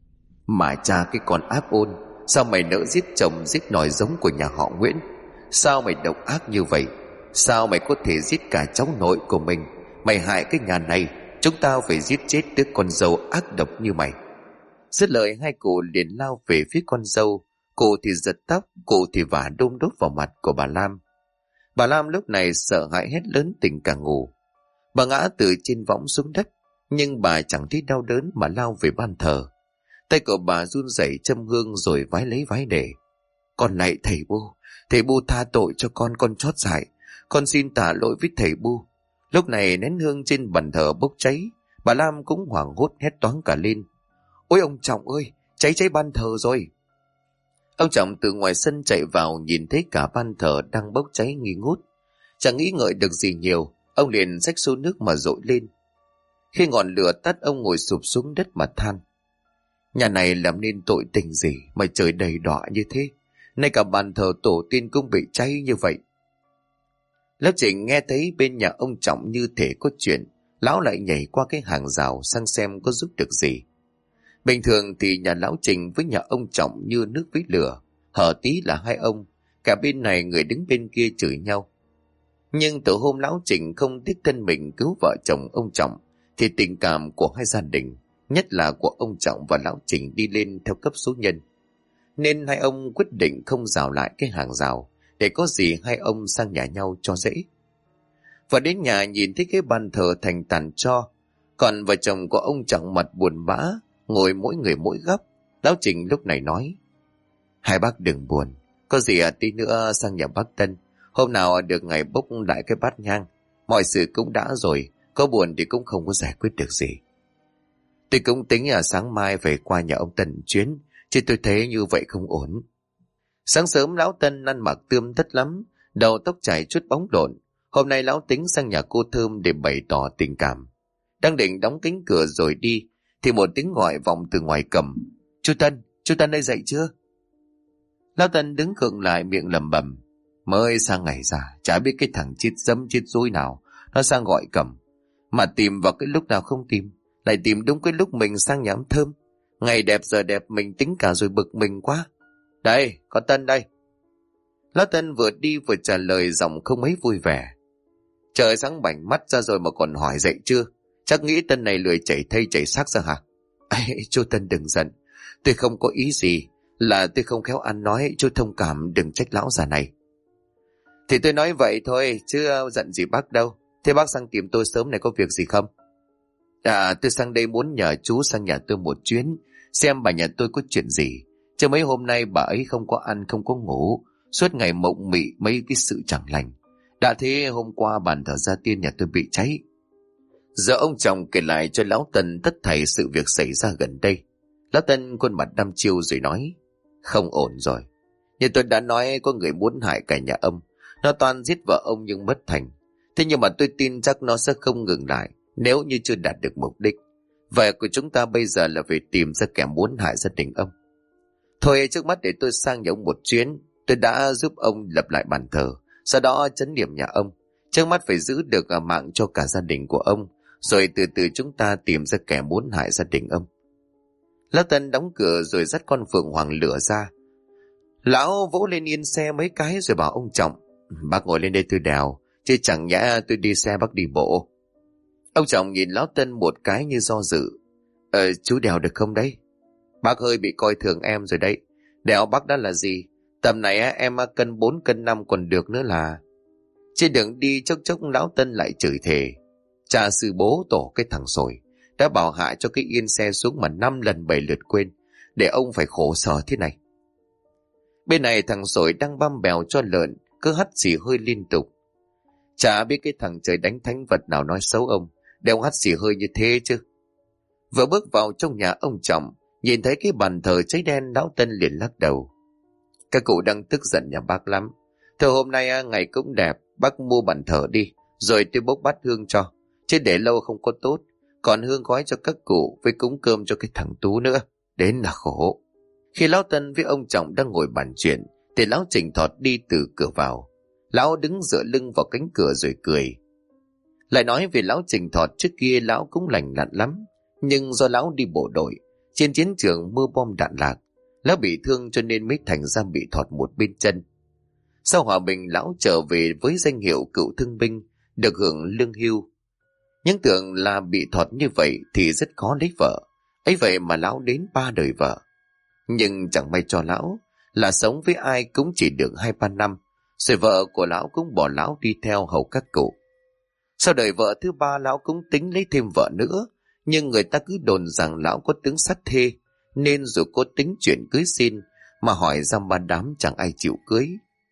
Mà cha cái con ác ôn, sao mày nỡ giết chồng giết nòi giống của nhà họ Nguyễn? Sao mày độc ác như vậy? Sao mày có thể giết cả cháu nội của mình? Mày hại cái nhà này, chúng tao phải giết chết đứa con dâu ác độc như mày. Dứt lời hai cụ liền lao về phía con dâu. Cụ thì giật tóc, cụ thì vả đôm đốt vào mặt của bà Lam. Bà Lam lúc này sợ hãi hét lớn tỉnh cả ngủ. Bà ngã từ trên võng xuống đất, nhưng bà chẳng thấy đau đớn mà lao về ban thờ. Tay của bà run rẩy châm hương rồi vái lấy vái để: Con lạy thầy Bu tha tội cho con chót dại, con xin tả lỗi với thầy Bu. Lúc này nén hương trên bàn thờ bốc cháy, bà Lam cũng hoảng hốt hét toáng cả lên: Ôi ông Trọng ơi, cháy ban thờ rồi! Ông Trọng từ ngoài sân chạy vào, nhìn thấy cả ban thờ đang bốc cháy nghi ngút. Chẳng nghĩ ngợi được gì nhiều, ông liền xách xô nước mà dội lên. Khi ngọn lửa tắt, ông ngồi sụp xuống đất mà than: Nhà này làm nên tội tình gì mà trời đầy đọa như thế? Nay cả bàn thờ tổ tiên cũng bị cháy như vậy. Lão Trình nghe thấy bên nhà ông Trọng như thể có chuyện, lão lại nhảy qua cái hàng rào sang xem có giúp được gì. Bình thường thì nhà lão Trình với nhà ông Trọng như nước với lửa, hở tí là hai ông, cả bên này người đứng bên kia chửi nhau. Nhưng từ hôm lão Trình không tiếc thân mình cứu vợ chồng ông Trọng, thì tình cảm của hai gia đình nhất là của ông Trọng và lão Trình đi lên theo cấp số nhân. Nên hai ông quyết định không rào lại cái hàng rào, để có gì hai ông sang nhà nhau cho dễ. Và đến nhà nhìn thấy cái bàn thờ thành tàn tro, còn vợ chồng của ông Trọng mặt buồn bã, ngồi mỗi người mỗi góc. Lão Trình lúc này nói: hai bác đừng buồn, có gì tí nữa sang nhà bác Tân, hôm nào được ngày bốc lại cái bát nhang. Mọi sự cũng đã rồi, có buồn thì cũng không có giải quyết được gì. Tôi cũng tính sáng mai về qua nhà ông Tân chuyến, chứ tôi thấy như vậy không ổn. Sáng sớm lão Tân ăn mặc tươm tất lắm, đầu tóc chảy chút bóng lộn. Hôm nay lão tính sang nhà cô Thơm để bày tỏ tình cảm. Đang định đóng cánh cửa rồi đi, thì một tiếng gọi vọng từ ngoài cầm: chú Tân đây dậy chưa? Lão Tân đứng khựng lại, miệng lẩm bẩm: mới sang ngày ra, chả biết cái thằng chết dấm chết dối nào nó sang gọi cầm. Mà tìm vào cái lúc nào không tìm, lại tìm đúng cái lúc mình sang nhà ông Thơm. Ngày đẹp giờ đẹp mình tính cả rồi, bực mình quá. Đây, có Tân đây. Lão Tân vừa đi vừa trả lời, giọng không mấy vui vẻ: trời sáng bảnh mắt ra rồi mà còn hỏi dậy chưa? Chắc nghĩ Tân này lười chảy thây chảy xác ra hả? Ê, chú Tân đừng giận, tôi không có ý gì, là tôi không khéo ăn nói, chú thông cảm đừng trách lão già này. Thì tôi nói vậy thôi chứ giận gì bác đâu. Thế bác sang tìm tôi sớm này có việc gì không? Tôi sang đây muốn nhờ chú sang nhà tôi một chuyến, xem bà nhà tôi có chuyện gì. Chứ mấy hôm nay bà ấy không có ăn không có ngủ, suốt ngày mộng mị mấy cái sự chẳng lành. Đã thế hôm qua bàn thờ gia tiên nhà tôi bị cháy. Giờ ông chồng kể lại cho lão Tân tất thảy sự việc xảy ra gần đây. Lão Tân khuôn mặt đăm chiêu rồi nói: không ổn rồi. Như tôi đã nói, có người muốn hại cả nhà ông. Nó toàn giết vợ ông nhưng bất thành. Thế nhưng mà tôi tin chắc nó sẽ không ngừng lại nếu như chưa đạt được mục đích. Việc của chúng ta bây giờ là phải tìm ra kẻ muốn hại gia đình ông. Thôi trước mắt để tôi sang nhà ông một chuyến. Tôi đã giúp ông lập lại bàn thờ, sau đó trấn niệm nhà ông. Trước mắt phải giữ được mạng cho cả gia đình của ông, rồi từ từ chúng ta tìm ra kẻ muốn hại gia đình ông. Lão Tân đóng cửa rồi dắt con Phượng Hoàng lửa ra. Lão vỗ lên yên xe mấy cái rồi bảo ông Trọng: bác ngồi lên đây tôi đèo, chứ chẳng nhẽ tôi đi xe bác đi bộ. Ông Trọng nhìn lão Tân một cái như do dự. Chú đèo được không đấy? Bác hơi bị coi thường em rồi đấy. Đèo bác đã là gì? Tầm này em cân 4 cân 5 còn được nữa là. Trên đường đi chốc chốc lão Tân lại chửi thề: cha sư bố tổ cái thằng sồi đã bảo hạ cho cái yên xe xuống mà 5 lần 7 lượt quên, để ông phải khổ sở thế này. Bên này thằng sồi đang băm bèo cho lợn, cứ hắt xì hơi liên tục. Chả biết cái thằng trời đánh thánh vật nào nói xấu ông, để ông hắt xì hơi như thế chứ. Vừa bước vào trong nhà ông Trọng, nhìn thấy cái bàn thờ cháy đen, lão Tân liền lắc đầu: các cụ đang tức giận nhà bác lắm. Thôi hôm nay ngày cũng đẹp, bác mua bàn thờ đi, rồi tôi bốc bát hương cho, chứ để lâu không có tốt. Còn hương khói cho các cụ với cúng cơm cho cái thằng Tú nữa, đến là khổ. Khi lão Tân với ông Trọng đang ngồi bàn chuyện, thì lão Trình thọt đi từ cửa vào. Lão đứng dựa lưng vào cánh cửa rồi cười. Lại nói về lão Trình thọt, trước kia lão cũng lành lặn lắm, nhưng do lão đi bộ đội, trên chiến trường mưa bom đạn lạc, lão bị thương cho nên mới thành ra bị thọt một bên chân. Sau hòa bình, lão trở về với danh hiệu cựu thương binh, được hưởng lương hưu. Nhưng tưởng là bị thọt như vậy thì rất khó lấy vợ, ấy vậy mà lão đến 3 đời vợ. Nhưng chẳng may cho lão là sống với ai cũng chỉ được 2-3 năm, rồi vợ của lão cũng bỏ lão đi theo hầu các cụ. Sau đời vợ thứ 3, lão cũng tính lấy thêm vợ nữa, nhưng người ta cứ đồn rằng lão có tướng sát thê, nên dù có tính chuyện cưới xin mà hỏi dăm ba đám chẳng ai chịu cưới.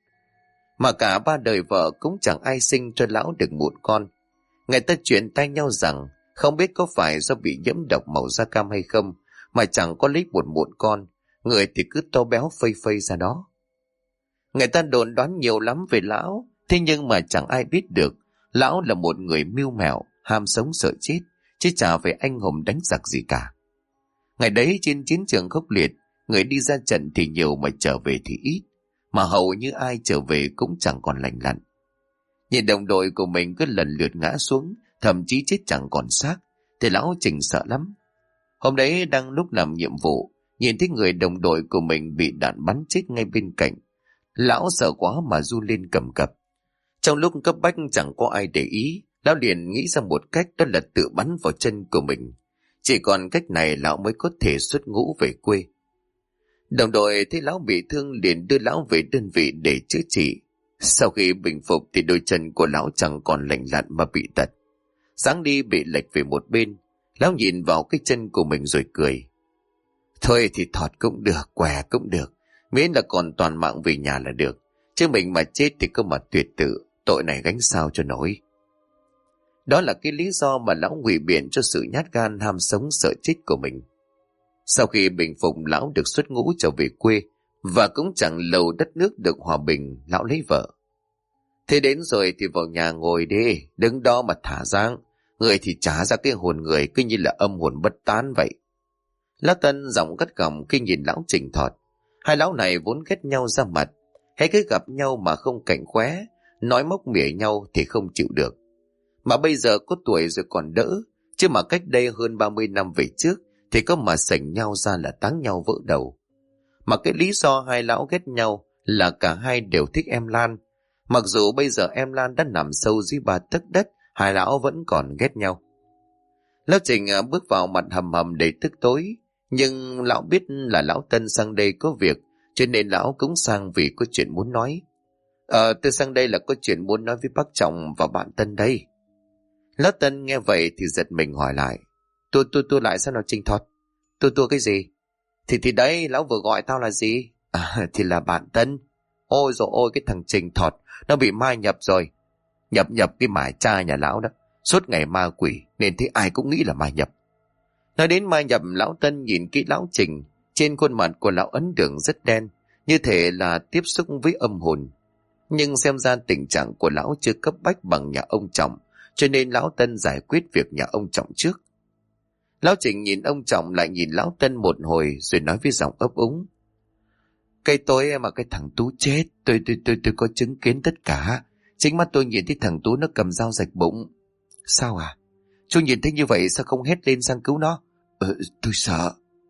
Mà cả 3 đời vợ cũng chẳng ai sinh cho lão được một con. Người ta chuyện tay nhau rằng không biết có phải do bị nhiễm độc màu da cam hay không mà chẳng có lấy một con, người thì cứ to béo phây phây ra đó. Người ta đồn đoán nhiều lắm về lão, thế nhưng mà chẳng ai biết được lão là một người mưu mẹo, ham sống sợ chết, chứ chả về anh hùng đánh giặc gì cả. Ngày đấy trên chiến trường khốc liệt, người đi ra trận thì nhiều mà trở về thì ít, mà hầu như ai trở về cũng chẳng còn lành lặn. Nhìn đồng đội của mình cứ lần lượt ngã xuống, thậm chí chết chẳng còn xác, thì lão Trình sợ lắm. Hôm đấy đang lúc làm nhiệm vụ, nhìn thấy người đồng đội của mình bị đạn bắn chết ngay bên cạnh, lão sợ quá mà run lên cầm cập. Trong lúc cấp bách chẳng có ai để ý, lão liền nghĩ ra một cách, đó là tự bắn vào chân của mình. Chỉ còn cách này lão mới có thể xuất ngũ về quê. Đồng đội thấy lão bị thương liền đưa lão về đơn vị để chữa trị. Sau khi bình phục thì đôi chân của lão chẳng còn lành lặn mà bị tật. Sáng đi bị lệch về một bên. Lão nhìn vào cái chân của mình rồi cười. Thôi thì thọt cũng được, què cũng được, miễn là còn toàn mạng về nhà là được. Chứ mình mà chết thì cơ mà tuyệt tử, tội này gánh sao cho nổi. Đó là cái lý do mà lão ngụy biện cho sự nhát gan ham sống sợ chết của mình. Sau khi bình phục, lão được xuất ngũ trở về quê, và cũng chẳng lâu đất nước được hòa bình, lão lấy vợ. Thế đến rồi thì vào nhà ngồi đi, đứng đó mà thả dáng. Người thì trả ra cái hồn người cứ như là âm hồn bất tán vậy. Lão Tân giọng gắt gỏng khi nhìn lão Trình Thọt. Hai lão này vốn ghét nhau ra mặt, hay cứ gặp nhau mà không cảnh khóe, nói móc mỉa nhau thì không chịu được. Mà bây giờ có tuổi rồi còn đỡ, chứ mà cách đây hơn 30 năm về trước thì có mà sảnh nhau ra là táng nhau vỡ đầu. Mà cái lý do hai lão ghét nhau là cả hai đều thích em Lan. Mặc dù bây giờ em Lan đã nằm sâu dưới 3 tấc đất, hai lão vẫn còn ghét nhau. Lão Trình bước vào mặt hầm hầm đầy tức tối, nhưng lão biết là lão Tân sang đây có việc, cho nên lão cũng sang vì có chuyện muốn nói. Tôi sang đây là có chuyện muốn nói với bác Trọng và bạn Tân đây. Lão Tân nghe vậy thì giật mình hỏi lại. Tôi lại sao nào Trình Thọt? Tôi cái gì? Thì đấy, lão vừa gọi tao là gì? Thì là bạn Tân. Ôi dồi ôi, cái thằng Trình Thọt, nó bị ma nhập rồi. Nhập cái mải cha nhà lão đó. Suốt ngày ma quỷ, nên thấy ai cũng nghĩ là ma nhập. Nói đến ma nhập, lão Tân nhìn kỹ lão Trình. Trên khuôn mặt của lão ấn đường rất đen, như thể là tiếp xúc với âm hồn. Nhưng xem ra tình trạng của lão chưa cấp bách bằng nhà ông Trọng, cho nên lão Tân giải quyết việc nhà ông Trọng trước. Lão Trình nhìn ông Trọng lại nhìn lão Tân một hồi rồi nói với giọng ấp úng. Cái tối mà cái thằng Tú chết, tôi có chứng kiến tất cả. Chính mắt tôi nhìn thấy thằng Tú nó cầm dao rạch bụng. Sao à? Chú nhìn thấy như vậy sao không hét lên sang cứu nó? Tôi sợ.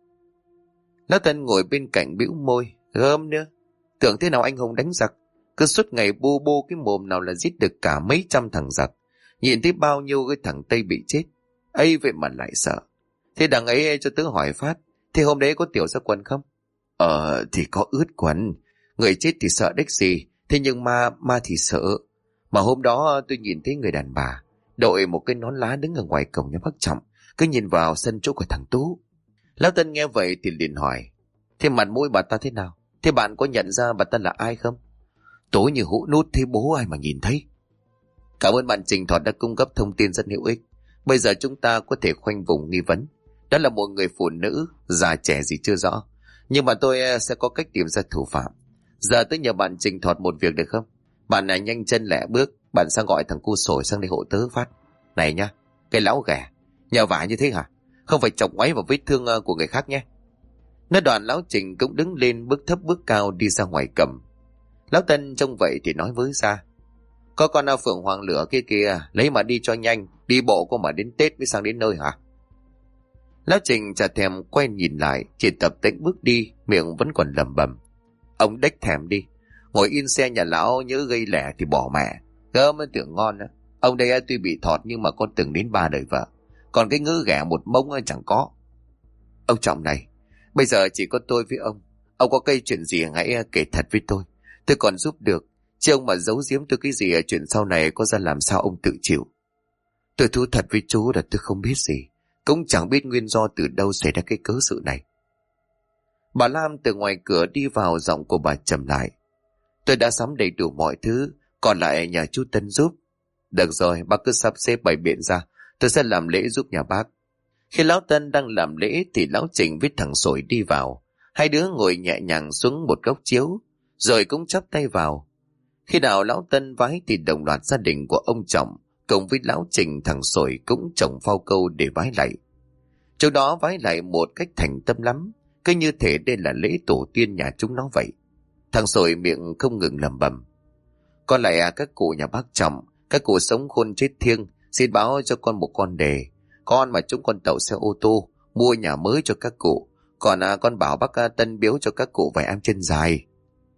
Lão Tân ngồi bên cạnh bĩu môi, gớm nữa. Tưởng thế nào anh hùng đánh giặc, cứ suốt ngày bô bô cái mồm nào là giết được cả mấy trăm thằng giặc. Nhìn thấy bao nhiêu cái thằng Tây bị chết, ấy vậy mà lại sợ. Thế đằng ấy cho tớ hỏi phát, thế hôm đấy có tiểu ra quần không? Thì có ướt quần. Người chết thì sợ đếch gì, thế nhưng ma thì sợ. Mà hôm đó tôi nhìn thấy người đàn bà đội một cái nón lá đứng ở ngoài cổng nhà bác Trọng, cứ nhìn vào sân chỗ của thằng Tú. Lão Tân nghe vậy thì liền hỏi, thế mặt mũi bà ta thế nào? Thế bạn có nhận ra bà ta là ai không? Tối như hũ nút thế bố ai mà nhìn thấy. Cảm ơn bạn Trình Thọt đã cung cấp thông tin rất hữu ích. Bây giờ chúng ta có thể khoanh vùng nghi vấn. Đó là một người phụ nữ, già trẻ gì chưa rõ. Nhưng mà tôi sẽ có cách tìm ra thủ phạm. Giờ tôi nhờ bạn Trình Thọt một việc được không? Bạn này nhanh chân lẹ bước, bạn sang gọi thằng cu sồi sang đây hộ tớ phát. Này nhá, cái lão ghẻ, nhờ vả như thế hả? Không phải chọc ngoáy vào vết thương của người khác nhé. Nói đoạn lão Trình cũng đứng lên bước thấp bước cao đi ra ngoài cầm. Lão Tân trông vậy thì nói với ra. Có con Phượng Hoàng Lửa kia kìa, lấy mà đi cho nhanh, đi bộ có mà đến Tết mới sang đến nơi hả? Lão Trình chả thèm quay nhìn lại, chỉ tập tễnh bước đi, miệng vẫn còn lẩm bẩm. Ông đếch thèm đi, ngồi yên xe nhà lão nhớ gây lẻ thì bỏ mẹ. Gớm tưởng ngon á. Ông đây tuy bị thọt nhưng mà con từng đến 3 đời vợ. Còn cái ngữ ghẻ một mông chẳng có. Ông Trọng này, bây giờ chỉ có tôi với ông. Ông có cây chuyện gì hãy kể thật với tôi còn giúp được. Chứ ông mà giấu giếm tôi cái gì ở chuyện sau này có ra làm sao ông tự chịu. Tôi thú thật với chú là tôi không biết gì, cũng chẳng biết nguyên do từ đâu xảy ra cái cớ sự này. Bà Lam từ ngoài cửa đi vào, giọng của bà trầm lại. Tôi đã sắm đầy đủ mọi thứ, còn lại nhà chú Tân giúp. Được rồi, bác cứ sắp xếp bày biện ra, tôi sẽ làm lễ giúp nhà bác. Khi lão Tân đang làm lễ thì lão Trình với thằng Sồi đi vào. Hai đứa ngồi nhẹ nhàng xuống một góc chiếu, rồi cũng chắp tay vào. Khi nào lão Tân vái thì đồng loạt gia đình của ông Trọng cùng với lão Trình thằng Sồi cũng trồng phao câu để vái lạy. Chỗ đó vái lạy một cách thành tâm lắm, cứ như thể đây là lễ tổ tiên nhà chúng nó vậy. Thằng Sồi miệng không ngừng lẩm bẩm. Con lại các cụ nhà bác Trọng, các cụ sống khôn chết thiêng, xin báo cho con một con đề. Con mà chúng con tậu xe ô tô, mua nhà mới cho các cụ. Còn con bảo bác Tân biếu cho các cụ vài em chân dài.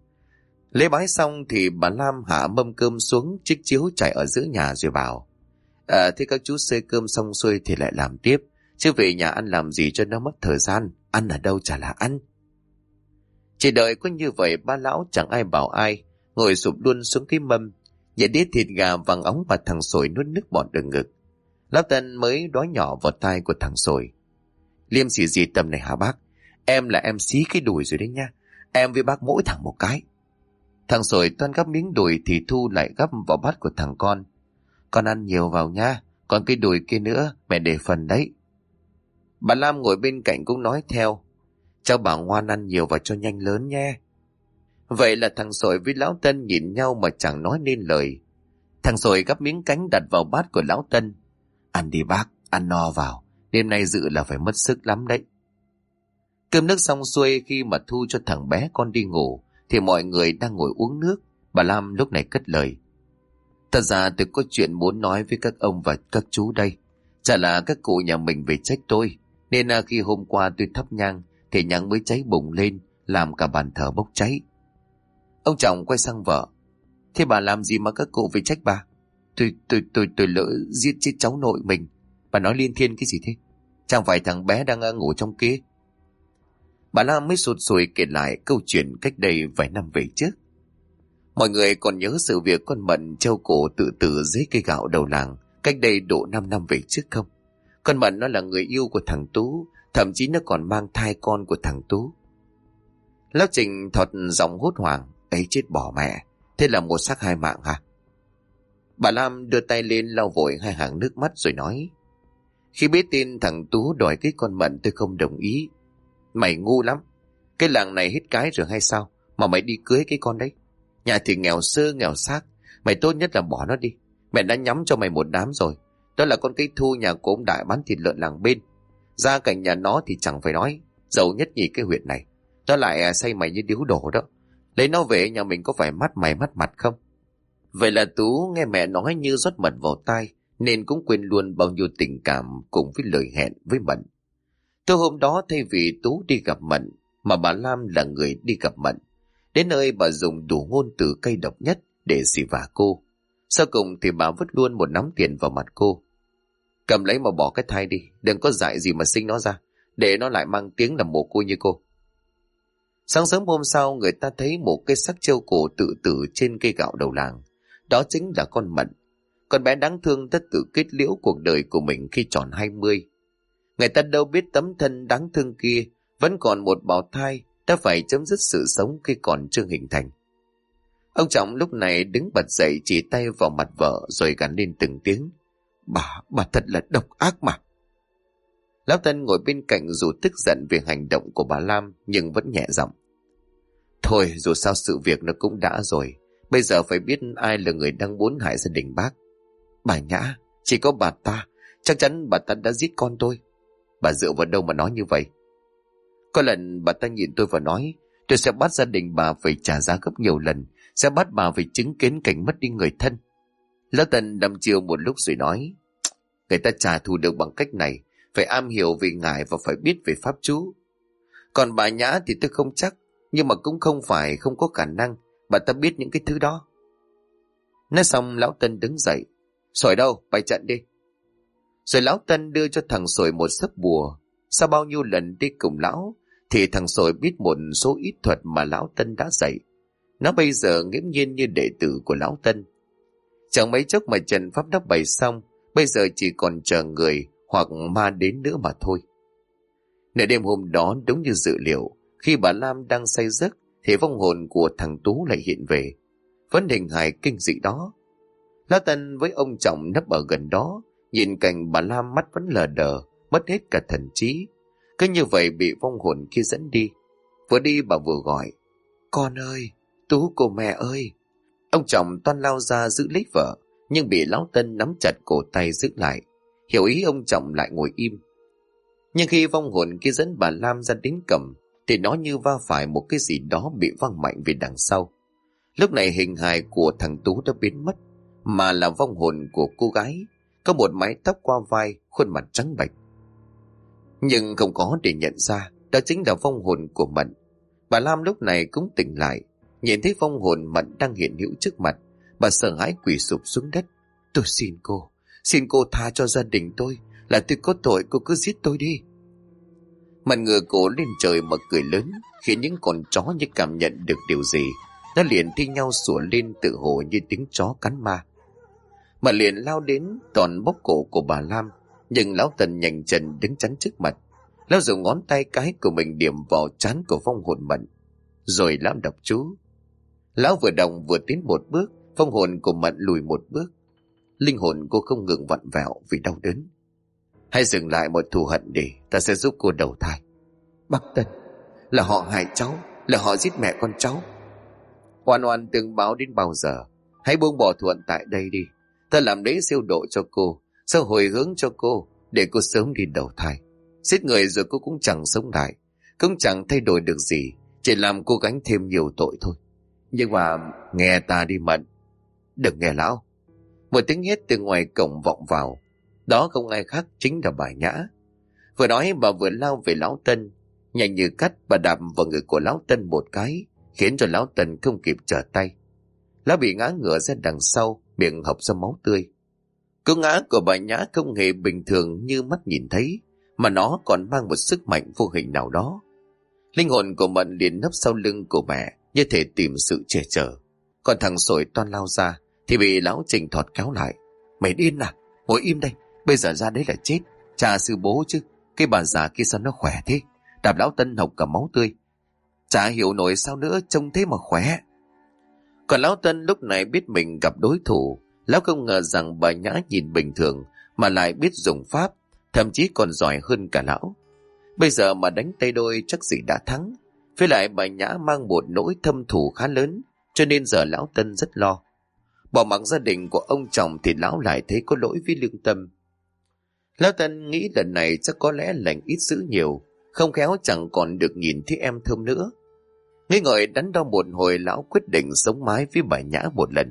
Lễ bái xong thì bà Lam hạ mâm cơm xuống chiếc chiếu trải ở giữa nhà rồi bảo. Thế các chú xơi cơm xong xuôi thì lại làm tiếp. chứ về nhà ăn làm gì cho nó mất thời gian, ăn ở đâu chả là ăn. Chỉ đợi có như vậy, ba lão chẳng ai bảo ai, ngồi sụp luôn xuống cái mâm, nhảy đĩa thịt gà vàng óng và thằng Sồi nuốt nước bọt ở ngực. Lão Tân mới nói nhỏ vào tai của thằng Sồi: Liêm xì gì tầm này hả bác? Em là em xí cái đùi rồi đấy nha. Em với bác mỗi thằng một cái. Thằng Sồi toan gắp miếng đùi thì Thu lại gắp vào bát của thằng con. Con ăn nhiều vào nha, còn cái đùi kia nữa mẹ để phần đấy. Bà Lam ngồi bên cạnh cũng nói theo: Cháu bảo ngoan ăn nhiều và cho nhanh lớn nhé. Vậy là thằng Sồi với lão Tân nhìn nhau mà chẳng nói nên lời. Thằng Sồi gắp miếng cánh đặt vào bát của lão Tân. Ăn đi bác, ăn no vào, đêm nay dự là phải mất sức lắm đấy. Cơm nước xong xuôi, khi mà Thu cho thằng bé con đi ngủ thì mọi người đang ngồi uống nước. Bà Lam lúc này cất lời: Thật ra tôi có chuyện muốn nói với các ông và các chú đây. Chả là các cụ nhà mình về trách tôi, nên khi hôm qua tôi thắp nhang thì nhang mới cháy bùng lên, làm cả bàn thờ bốc cháy. Ông chồng quay sang vợ: Thế bà làm gì mà các cụ về trách bà? Tôi lỡ giết chết cháu nội mình. Bà nói liên thiên cái gì thế? Chẳng phải thằng bé đang ngủ trong kia? Bà Lam mới sụt sùi kể lại câu chuyện cách đây vài năm về trước. Mọi người còn nhớ sự việc con Mận treo cổ tự tử dưới cây gạo đầu làng cách đây độ 5 năm về trước không? Con Mận nó là người yêu của thằng Tú, thậm chí nó còn mang thai con của thằng Tú. Lão Trình thọt giọng hốt hoảng: Ấy chết bỏ mẹ, thế là một xác hai mạng hả? Bà Lam đưa tay lên lau vội hai hàng nước mắt rồi nói: Khi biết tin thằng Tú đòi cái con Mận tôi không đồng ý. Mày ngu lắm, cái làng này hết cái rồi hay sao mà mày đi cưới cái con đấy? Nhà thì nghèo sơ nghèo xác, mày tốt nhất là bỏ nó đi. Mẹ đã nhắm cho mày một đám rồi. Đó là con cây Thu nhà của ông Đại bán thịt lợn làng bên. Gia cảnh nhà nó thì chẳng phải nói, giàu nhất nhì cái huyện này. Nó lại xây mày như điếu đổ đó. Lấy nó về nhà mình có phải mắt mày mắt mặt không? Vậy là Tú nghe mẹ nói như rót mật vào tai, nên cũng quên luôn bao nhiêu tình cảm cùng với lời hẹn với Mận. Tối hôm đó thay vì Tú đi gặp Mận, mà bà Lam là người đi gặp Mận. Đến nơi bà dùng đủ ngôn từ cay độc nhất để xỉ vả cô. Sau cùng thì bà vứt luôn một nắm tiền vào mặt cô. Cầm lấy mà bỏ cái thai đi, đừng có dại gì mà sinh nó ra, để nó lại mang tiếng là mồ côi như cô. Sáng sớm hôm sau, người ta thấy một cái xác treo cổ tự tử trên cây gạo đầu làng. Đó chính là con Mận. Con bé đáng thương đã tự kết liễu cuộc đời của mình khi tròn 20. Người ta đâu biết tấm thân đáng thương kia vẫn còn một bào thai đã phải chấm dứt sự sống khi còn chưa hình thành. Ông Trọng lúc này đứng bật dậy chỉ tay vào mặt vợ rồi gằn lên từng tiếng: Bà thật là độc ác mà. Lão Tân ngồi bên cạnh dù tức giận về hành động của bà Lam nhưng vẫn nhẹ giọng: Thôi dù sao sự việc nó cũng đã rồi, bây giờ phải biết ai là người đang muốn hại gia đình bác. Bà Nhã, chỉ có bà ta, chắc chắn bà ta đã giết con tôi. Bà dựa vào đâu mà nói như vậy? Có lần bà ta nhìn tôi và nói tôi sẽ bắt gia đình bà phải trả giá gấp nhiều lần, sẽ bắt bà phải chứng kiến cảnh mất đi người thân. Lão Tân đăm chiêu một lúc rồi nói: Người ta trả thù được bằng cách này, phải am hiểu về ngài và phải biết về pháp chú. Còn bà Nhã thì tôi không chắc, nhưng mà cũng không phải không có khả năng bà ta biết những cái thứ đó. Nói xong lão Tân đứng dậy: Sỏi đâu, bày trận đi. Rồi lão Tân đưa cho thằng Sồi một sấp bùa. Sau bao nhiêu lần đi cùng lão thì thằng Sồi biết một số ít thuật mà lão Tân đã dạy. Nó bây giờ nghiễm nhiên như đệ tử của lão Tân. Chẳng mấy chốc mà trận pháp đã bày xong, bây giờ chỉ còn chờ người hoặc ma đến nữa mà thôi. Nửa đêm hôm đó đúng như dự liệu, khi bà Lam đang say giấc thì vong hồn của thằng Tú lại hiện về. Vẫn hình hài kinh dị đó. Lão Tân với ông Trọng nấp ở gần đó, nhìn cảnh bà Lam mắt vẫn lờ đờ, mất hết cả thần trí. Cứ như vậy bị vong hồn kia dẫn đi. Vừa đi bà vừa gọi: Con ơi, Tú của mẹ ơi. Ông Trọng toan lao ra giữ lấy vợ, nhưng bị lão Tân nắm chặt cổ tay giữ lại. Hiểu ý ông Trọng lại ngồi im. Nhưng khi vong hồn kia dẫn bà Lam ra đến cổng thì nó như va phải một cái gì đó bị văng mạnh về đằng sau. Lúc này hình hài của thằng Tú đã biến mất, mà là vong hồn của cô gái, có một mái tóc qua vai, khuôn mặt trắng bệch. Nhưng không có để nhận ra đó chính là vong hồn của Mận. Bà Lam lúc này cũng tỉnh lại, nhìn thấy vong hồn Mận đang hiện hữu trước mặt, bà sợ hãi quỳ sụp xuống đất: Tôi xin cô tha cho gia đình tôi Là tôi có tội, cô cứ giết tôi đi. Mặt ngựa cổ lên trời mà cười lớn, khiến những con chó như cảm nhận được điều gì. Nó liền thi nhau sủa lên tự hồ như tiếng chó cắn ma. Mà liền lao đến toàn bóp cổ của bà Lam, nhưng lão Tần nhanh chân đứng chắn trước mặt. Lão dùng ngón tay cái của mình điểm vào trán của vong hồn Mận, rồi lão đọc chú. Lão vừa đọc vừa tiến một bước, vong hồn của Mận lùi một bước. Linh hồn cô không ngừng vặn vẹo vì đau đớn. Hãy dừng lại một thù hận đi, ta sẽ giúp cô đầu thai. Bác Tân, là họ hại cháu, là họ giết mẹ con cháu. Oan oan tương báo đến bao giờ? Hãy buông bỏ thù hận tại đây đi. Ta làm lễ siêu độ cho cô, sau hồi hướng cho cô, để cô sớm đi đầu thai. Giết người rồi cô cũng chẳng sống lại, cũng chẳng thay đổi được gì, chỉ làm cô gánh thêm nhiều tội thôi. Nhưng mà nghe ta đi Mận. Đừng nghe lão. Một tiếng hét từ ngoài cổng vọng vào. Đó không ai khác chính là bà Nhã. Vừa nói bà vừa lao về lão Tân. Nhanh như cắt bà đạp vào người của lão Tân một cái, khiến cho lão Tân không kịp trở tay. Lão bị ngã ngửa ra đằng sau, miệng hộc ra máu tươi. Cú ngã của bà Nhã không hề bình thường như mắt nhìn thấy, mà nó còn mang một sức mạnh vô hình nào đó. Linh hồn của Mận liền nấp sau lưng của mẹ, như thể tìm sự che chở. Còn thằng Sồi toan lao ra thì bị lão Trình thọt kéo lại. Mày điên à? Ngồi im đây, bây giờ ra đấy là chết. Cha sư bố chứ, cái bà già kia sao nó khỏe thế? Đạp lão Tân hộc cả máu tươi. Chả hiểu nổi sao nữa, trông thế mà khỏe. Còn lão Tân lúc này biết mình gặp đối thủ. Lão không ngờ rằng bà Nhã nhìn bình thường mà lại biết dùng pháp, thậm chí còn giỏi hơn cả lão. Bây giờ mà đánh tay đôi chắc gì đã thắng. Với lại bà Nhã mang một nỗi thâm thù khá lớn, cho nên giờ lão Tân rất lo. Bỏ mặc gia đình của ông chồng thì lão lại thấy có lỗi với lương tâm. Lão Tân nghĩ lần này chắc có lẽ lành ít dữ nhiều, không khéo chẳng còn được nhìn thấy em Thơm nữa. Nghi ngợi đắn đo một hồi, lão quyết định sống mái với bà Nhã một lần.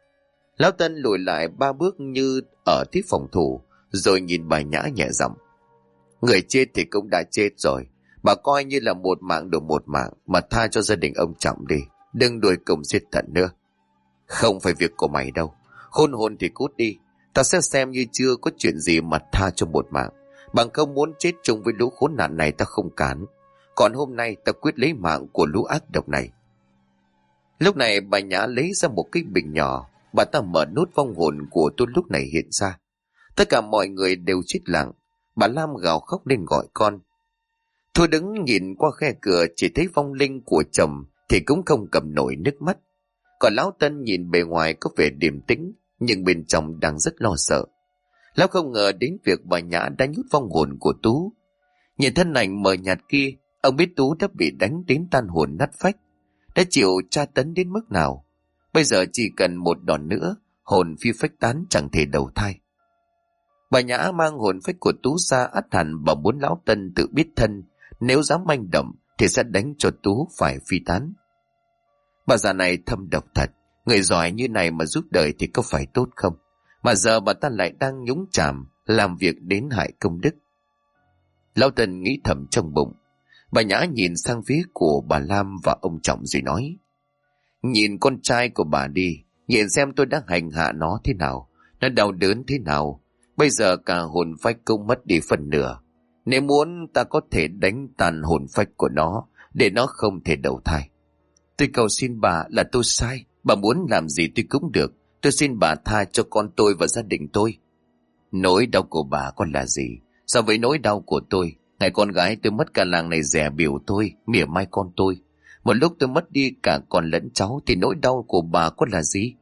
Lão Tân lùi lại 3 bước như ở tiếp phòng thủ, rồi nhìn bà Nhã nhẹ giọng. Người chết thì cũng đã chết rồi, bà coi như là một mạng đổi một mạng, mà tha cho gia đình ông Trọng đi, đừng đuổi cùng giết tận nữa. Không phải việc của mày đâu, khôn hồn thì cút đi, ta sẽ xem như chưa có chuyện gì mà tha cho một mạng. Bằng không muốn chết chung với lũ khốn nạn này ta không cản, còn hôm nay ta quyết lấy mạng của lũ ác độc này. Lúc này bà Nhã lấy ra một cái bình nhỏ, bà ta mở nút, vong hồn của tôi lúc này hiện ra. Tất cả mọi người đều chết lặng. Bà Lam gào khóc lên gọi con. Tôi đứng nhìn qua khe cửa, chỉ thấy vong linh của chồng thì cũng không cầm nổi nước mắt. Còn lão Tân nhìn bề ngoài có vẻ điềm tĩnh, nhưng bên trong đang rất lo sợ. Lão không ngờ đến việc bà Nhã đã nhút vong hồn của Tú. Nhìn thân ảnh mờ nhạt kia, ông biết Tú đã bị đánh đến tan hồn nát phách, đã chịu tra tấn đến mức nào. Bây giờ chỉ cần một đòn nữa, hồn phi phách tán, chẳng thể đầu thai. Bà Nhã mang hồn phách của Tú ra, ắt hẳn bà muốn lão Tân tự biết thân, nếu dám manh động thì sẽ đánh cho Tú phải phi tán. Bà già này thâm độc thật, người giỏi như này mà giúp đời thì có phải tốt không? Mà giờ bà ta lại đang nhúng chàm, làm việc đến hại công đức. Lão Tân nghĩ thầm trong bụng. Bà Nhã nhìn sang phía của bà Lam và ông Trọng rồi nói. Nhìn con trai của bà đi, nhìn xem tôi đã hành hạ nó thế nào, nó đau đớn thế nào. Bây giờ cả hồn phách cũng mất đi phần nửa. Nếu muốn ta có thể đánh tan hồn phách của nó, để nó không thể đầu thai. Tôi cầu xin bà là tôi sai, bà muốn làm gì tôi cũng được. Tôi xin bà tha cho con tôi và gia đình tôi. Nỗi đau của bà còn là gì so với nỗi đau của tôi? Ngày con gái tôi mất, cả làng này dè biểu tôi, mỉa mai con tôi. Một lúc tôi mất đi cả con lẫn cháu thì nỗi đau của bà có là gì?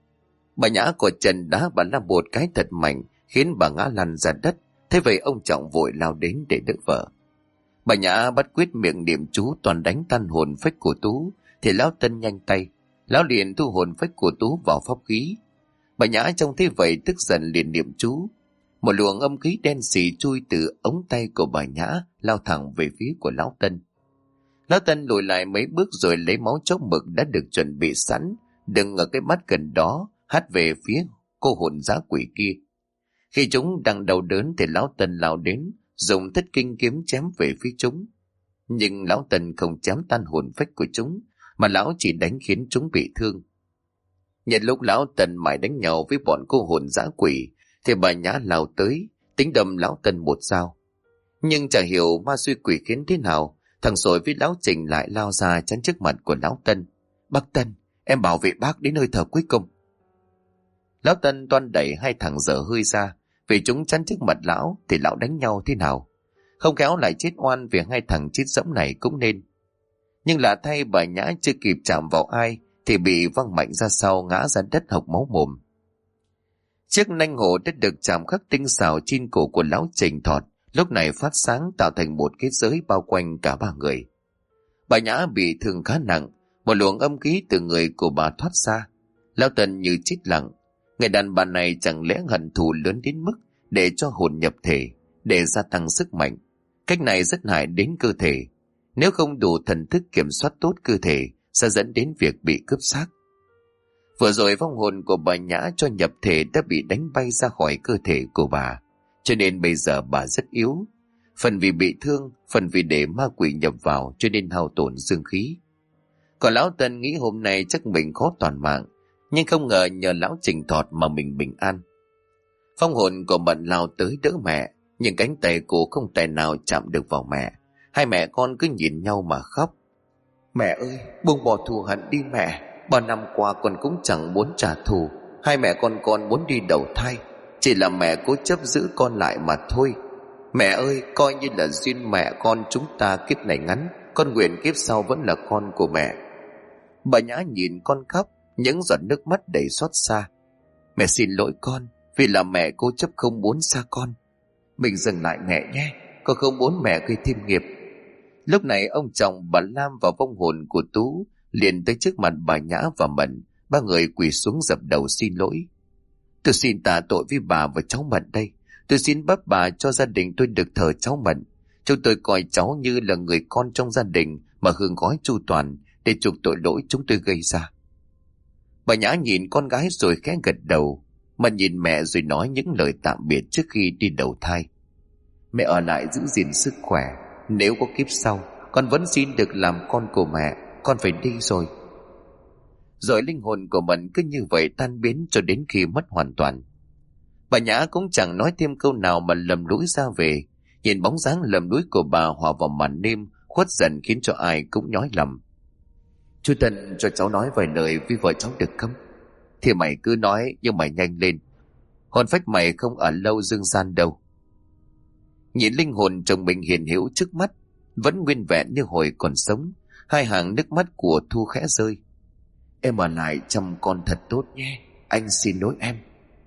Bà Nhã của Trần đá bà Lam một cái thật mạnh, khiến bà ngã lăn ra đất. Thế vậy ông Trọng vội lao đến để đỡ vợ. Bà Nhã bắt quyết miệng niệm chú toàn đánh tan hồn phách của Tú, thì lão Tân nhanh tay, lão liền thu hồn phách của Tú vào pháp khí. Bà Nhã trông thế vậy tức giận liền niệm chú. Một luồng âm khí đen xì chui từ ống tay của bà Nhã lao thẳng về phía của lão Tân. Lão Tân lùi lại mấy bước rồi lấy máu chốc mực đã được chuẩn bị sẵn, đừng ở cái mắt gần đó, hắt về phía cô hồn dã quỷ kia. Khi chúng đang đau đớn thì lão Tân lao đến, dùng thất kinh kiếm chém về phía chúng. Nhưng lão Tân không chém tan hồn phách của chúng, mà lão chỉ đánh khiến chúng bị thương. Nhận lúc lão Tân mãi đánh nhau với bọn cô hồn dã quỷ, thì bà Nhã lao tới, tính đâm lão Tân một dao. Nhưng chả hiểu ma xui quỷ khiến thế nào, thằng Sồi với lão Trình lại lao ra chắn trước mặt của lão Tân. Bác Tân, em bảo vệ bác đến hơi thở cuối cùng. Lão Tân toan đẩy hai thằng dở hơi ra, vì chúng chắn trước mặt lão thì lão đánh nhau thế nào. Không khéo lại chết oan vì hai thằng chết dẫm này cũng nên. Nhưng lạ thay, bà Nhã chưa kịp chạm vào ai thì bị văng mạnh ra sau, ngã ra đất hộc máu mồm. Chiếc nanh hổ đã được chạm khắc tinh xảo trên cổ của lão Trình Thọt lúc này phát sáng, tạo thành một kết giới bao quanh cả ba người. Bà Nhã bị thương khá nặng, một luồng âm khí từ người của bà thoát ra. Lão Tân như chết lặng. Người đàn bà này chẳng lẽ hận thù lớn đến mức để cho hồn nhập thể, để gia tăng sức mạnh. Cách này rất hại đến cơ thể. Nếu không đủ thần thức kiểm soát tốt cơ thể, sẽ dẫn đến việc bị cướp xác. Vừa rồi vong hồn của bà Nhã cho nhập thể đã bị đánh bay ra khỏi cơ thể của bà, cho nên bây giờ bà rất yếu. Phần vì bị thương, phần vì để ma quỷ nhập vào cho nên hao tổn dương khí. Còn lão Tân nghĩ hôm nay chắc mình khó toàn mạng, nhưng không ngờ nhờ lão Trình Thọt mà mình bình an. Phong hồn của Mận lao tới đỡ mẹ, nhưng cánh tay cô không tài nào chạm được vào mẹ. Hai mẹ con cứ nhìn nhau mà khóc. Mẹ ơi, buông bỏ thù hận đi mẹ. Bao năm qua con cũng chẳng muốn trả thù. Hai mẹ con muốn đi đầu thai, chỉ là mẹ cố chấp giữ con lại mà thôi. Mẹ ơi, coi như là duyên mẹ con chúng ta kiếp này ngắn, con nguyện kiếp sau vẫn là con của mẹ. Bà Nhã nhìn con khóc, những giọt nước mắt đầy xót xa. Mẹ xin lỗi con, vì là mẹ cố chấp không muốn xa con. Mình dừng lại mẹ nhé, con không muốn mẹ gây thêm nghiệp. Lúc này ông chồng bà Lam và vong hồn của Tú liền tới trước mặt bà Nhã và Mận. Ba người quỳ xuống dập đầu xin lỗi. Tôi xin tạ tội với bà và cháu Mận đây. Tôi xin bắp bà cho gia đình tôi được thờ cháu Mận. Chúng tôi coi cháu như là người con trong gia đình mà hương gói chu toàn để chuộc tội lỗi chúng tôi gây ra. Bà Nhã nhìn con gái rồi khẽ gật đầu. Mận nhìn mẹ rồi nói những lời tạm biệt trước khi đi đầu thai. Mẹ ở lại giữ gìn sức khỏe. Nếu có kiếp sau, con vẫn xin được làm con của mẹ. Con phải đi rồi. Rồi linh hồn của Mận cứ như vậy tan biến cho đến khi mất hoàn toàn. Bà Nhã cũng chẳng nói thêm câu nào mà lầm lũi ra về. Nhìn bóng dáng lầm lũi của bà hòa vào màn đêm khuất dần khiến cho ai cũng nhói lòng. Chú Tân cho cháu nói vài lời với vợ cháu được không? Thì mày cứ nói, nhưng mày nhanh lên. Hồn phách mày không ở lâu dương gian đâu. Nhìn linh hồn chồng mình hiện hữu trước mắt, vẫn nguyên vẹn như hồi còn sống. Hai hàng nước mắt của Thu khẽ rơi. Em ở lại chăm con thật tốt nhé. Anh xin lỗi em.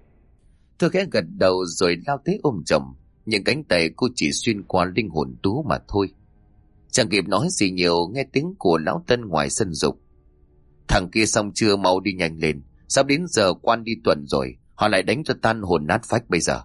Thu khẽ gật đầu rồi lao tới ôm chồng. Những cánh tay cô chỉ xuyên qua linh hồn Tú mà thôi. Chẳng kịp nói gì nhiều, nghe tiếng của lão Tân ngoài sân dục. Thằng kia xong chưa, mau đi nhanh lên. Sắp đến giờ quan đi tuần rồi. Họ lại đánh cho tan hồn nát phách bây giờ.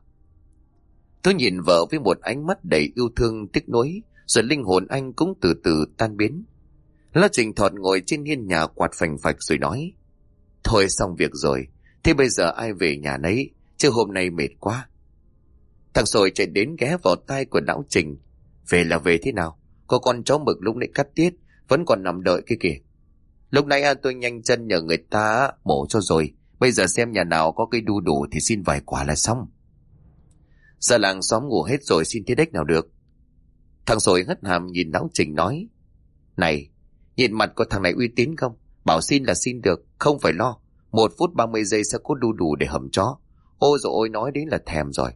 Tôi nhìn vợ với một ánh mắt đầy yêu thương tiếc nuối, rồi linh hồn anh cũng từ từ tan biến. Lão Trình Thọt ngồi trên hiên nhà quạt phành phạch rồi nói. Thôi xong việc rồi, thế bây giờ ai về nhà nấy, chứ hôm nay mệt quá. Thằng Sồi chạy đến ghé vào tai của lão Trình. Về là về thế nào? Có con chó mực lúc nãy cắt tiết, vẫn còn nằm đợi cái kìa. Lúc nãy tôi nhanh chân nhờ người ta mổ cho rồi, bây giờ xem nhà nào có cây đu đủ thì xin vài quả là xong. Giờ làng xóm ngủ hết rồi, xin thế đếch nào được. Thằng Sồi hất hàm nhìn lão Trình nói. Này, nhìn mặt có thằng này uy tín không? Bảo xin là xin được, không phải lo. 1 phút 30 giây sẽ có đu đủ để hầm chó. Ôi dồi ôi, nói đến là thèm rồi.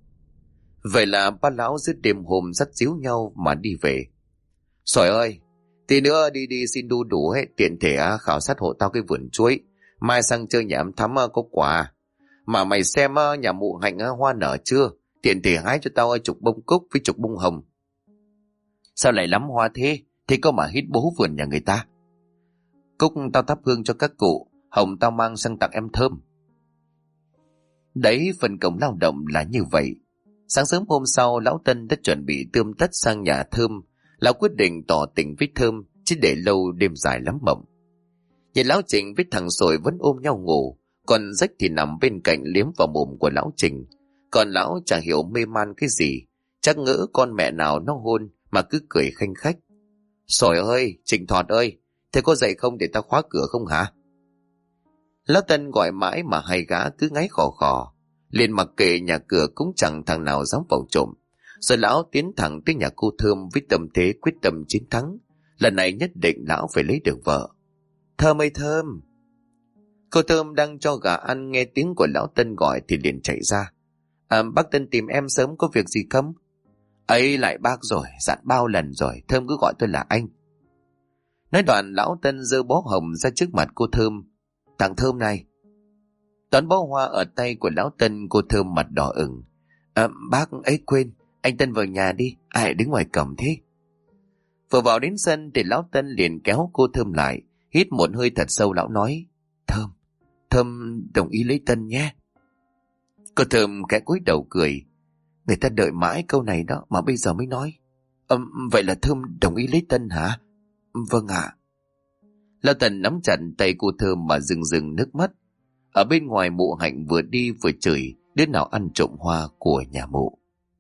Vậy là ba lão dứt đêm hôm dắt díu nhau mà đi về. Sỏi ơi, tí nữa đi xin đu đủ ấy, tiện thể khảo sát hộ tao cái vườn chuối. Mai sang chơi nhà em Thắm có quà. Mà mày xem nhà mụ Hạnh hoa nở chưa? Tiện thể hái cho tao chục bông cúc với chục bông hồng. Sao lại lắm hoa thế? Thế có mà hít bố vườn nhà người ta. Cúc tao thắp hương cho các cụ, hồng tao mang sang tặng em Thơm. Đấy, phần công lao động là như vậy. Sáng sớm hôm sau, lão Tân đã chuẩn bị tươm tất sang nhà Thơm. Lão quyết định tỏ tình với Thơm, chứ để lâu đêm dài lắm mộng. Nhìn lão Trình với thằng Sồi vẫn ôm nhau ngủ, còn Rách thì nằm bên cạnh liếm vào mồm của lão Trình. Còn lão chẳng hiểu mê man cái gì, chắc ngỡ con mẹ nào nó hôn mà cứ cười khanh khách. Sồi ơi, Trình Thọt ơi, thế có dậy không để ta khóa cửa không hả? Lão Tân gọi mãi mà hai gã cứ ngáy khò khò. Liền mặc kệ nhà cửa cũng chẳng thằng nào dám vào trộm. Rồi lão tiến thẳng tới nhà cô Thơm với tâm thế quyết tâm chiến thắng. Lần này nhất định lão phải lấy được vợ. Thơm ơi Thơm! Cô Thơm đang cho gà ăn, nghe tiếng của lão Tân gọi thì liền chạy ra. Bác Tân tìm em sớm, có việc gì không? Ấy lại bác rồi, dặn bao lần rồi, Thơm cứ gọi tôi là anh. Nói đoạn lão Tân giơ bó hồng ra trước mặt cô Thơm. Thằng Thơm này. Đón bó hoa ở tay của lão Tân, cô Thơm mặt đỏ ửng. Bác ấy quên, anh Tân vào nhà đi, ai đứng ngoài cổng thế? Vừa vào đến sân thì lão Tân liền kéo cô Thơm lại, hít một hơi thật sâu. Lão nói, Thơm đồng ý lấy Tân nhé. Cô Thơm khẽ cúi đầu cười. Người ta đợi mãi câu này đó mà bây giờ mới nói. Vậy là Thơm đồng ý lấy Tân hả? Vâng ạ. Lão Tân nắm chặt tay cô Thơm mà rừng rừng nước mắt. Ở bên ngoài mụ Hạnh vừa đi vừa chửi đứa nào ăn trộm hoa của nhà mụ.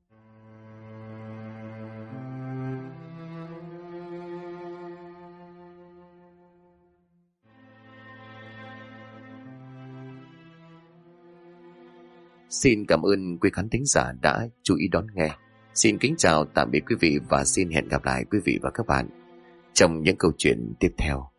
Xin cảm ơn quý khán thính giả đã chú ý đón nghe. Xin kính chào tạm biệt quý vị và xin hẹn gặp lại quý vị và các bạn trong những câu chuyện tiếp theo.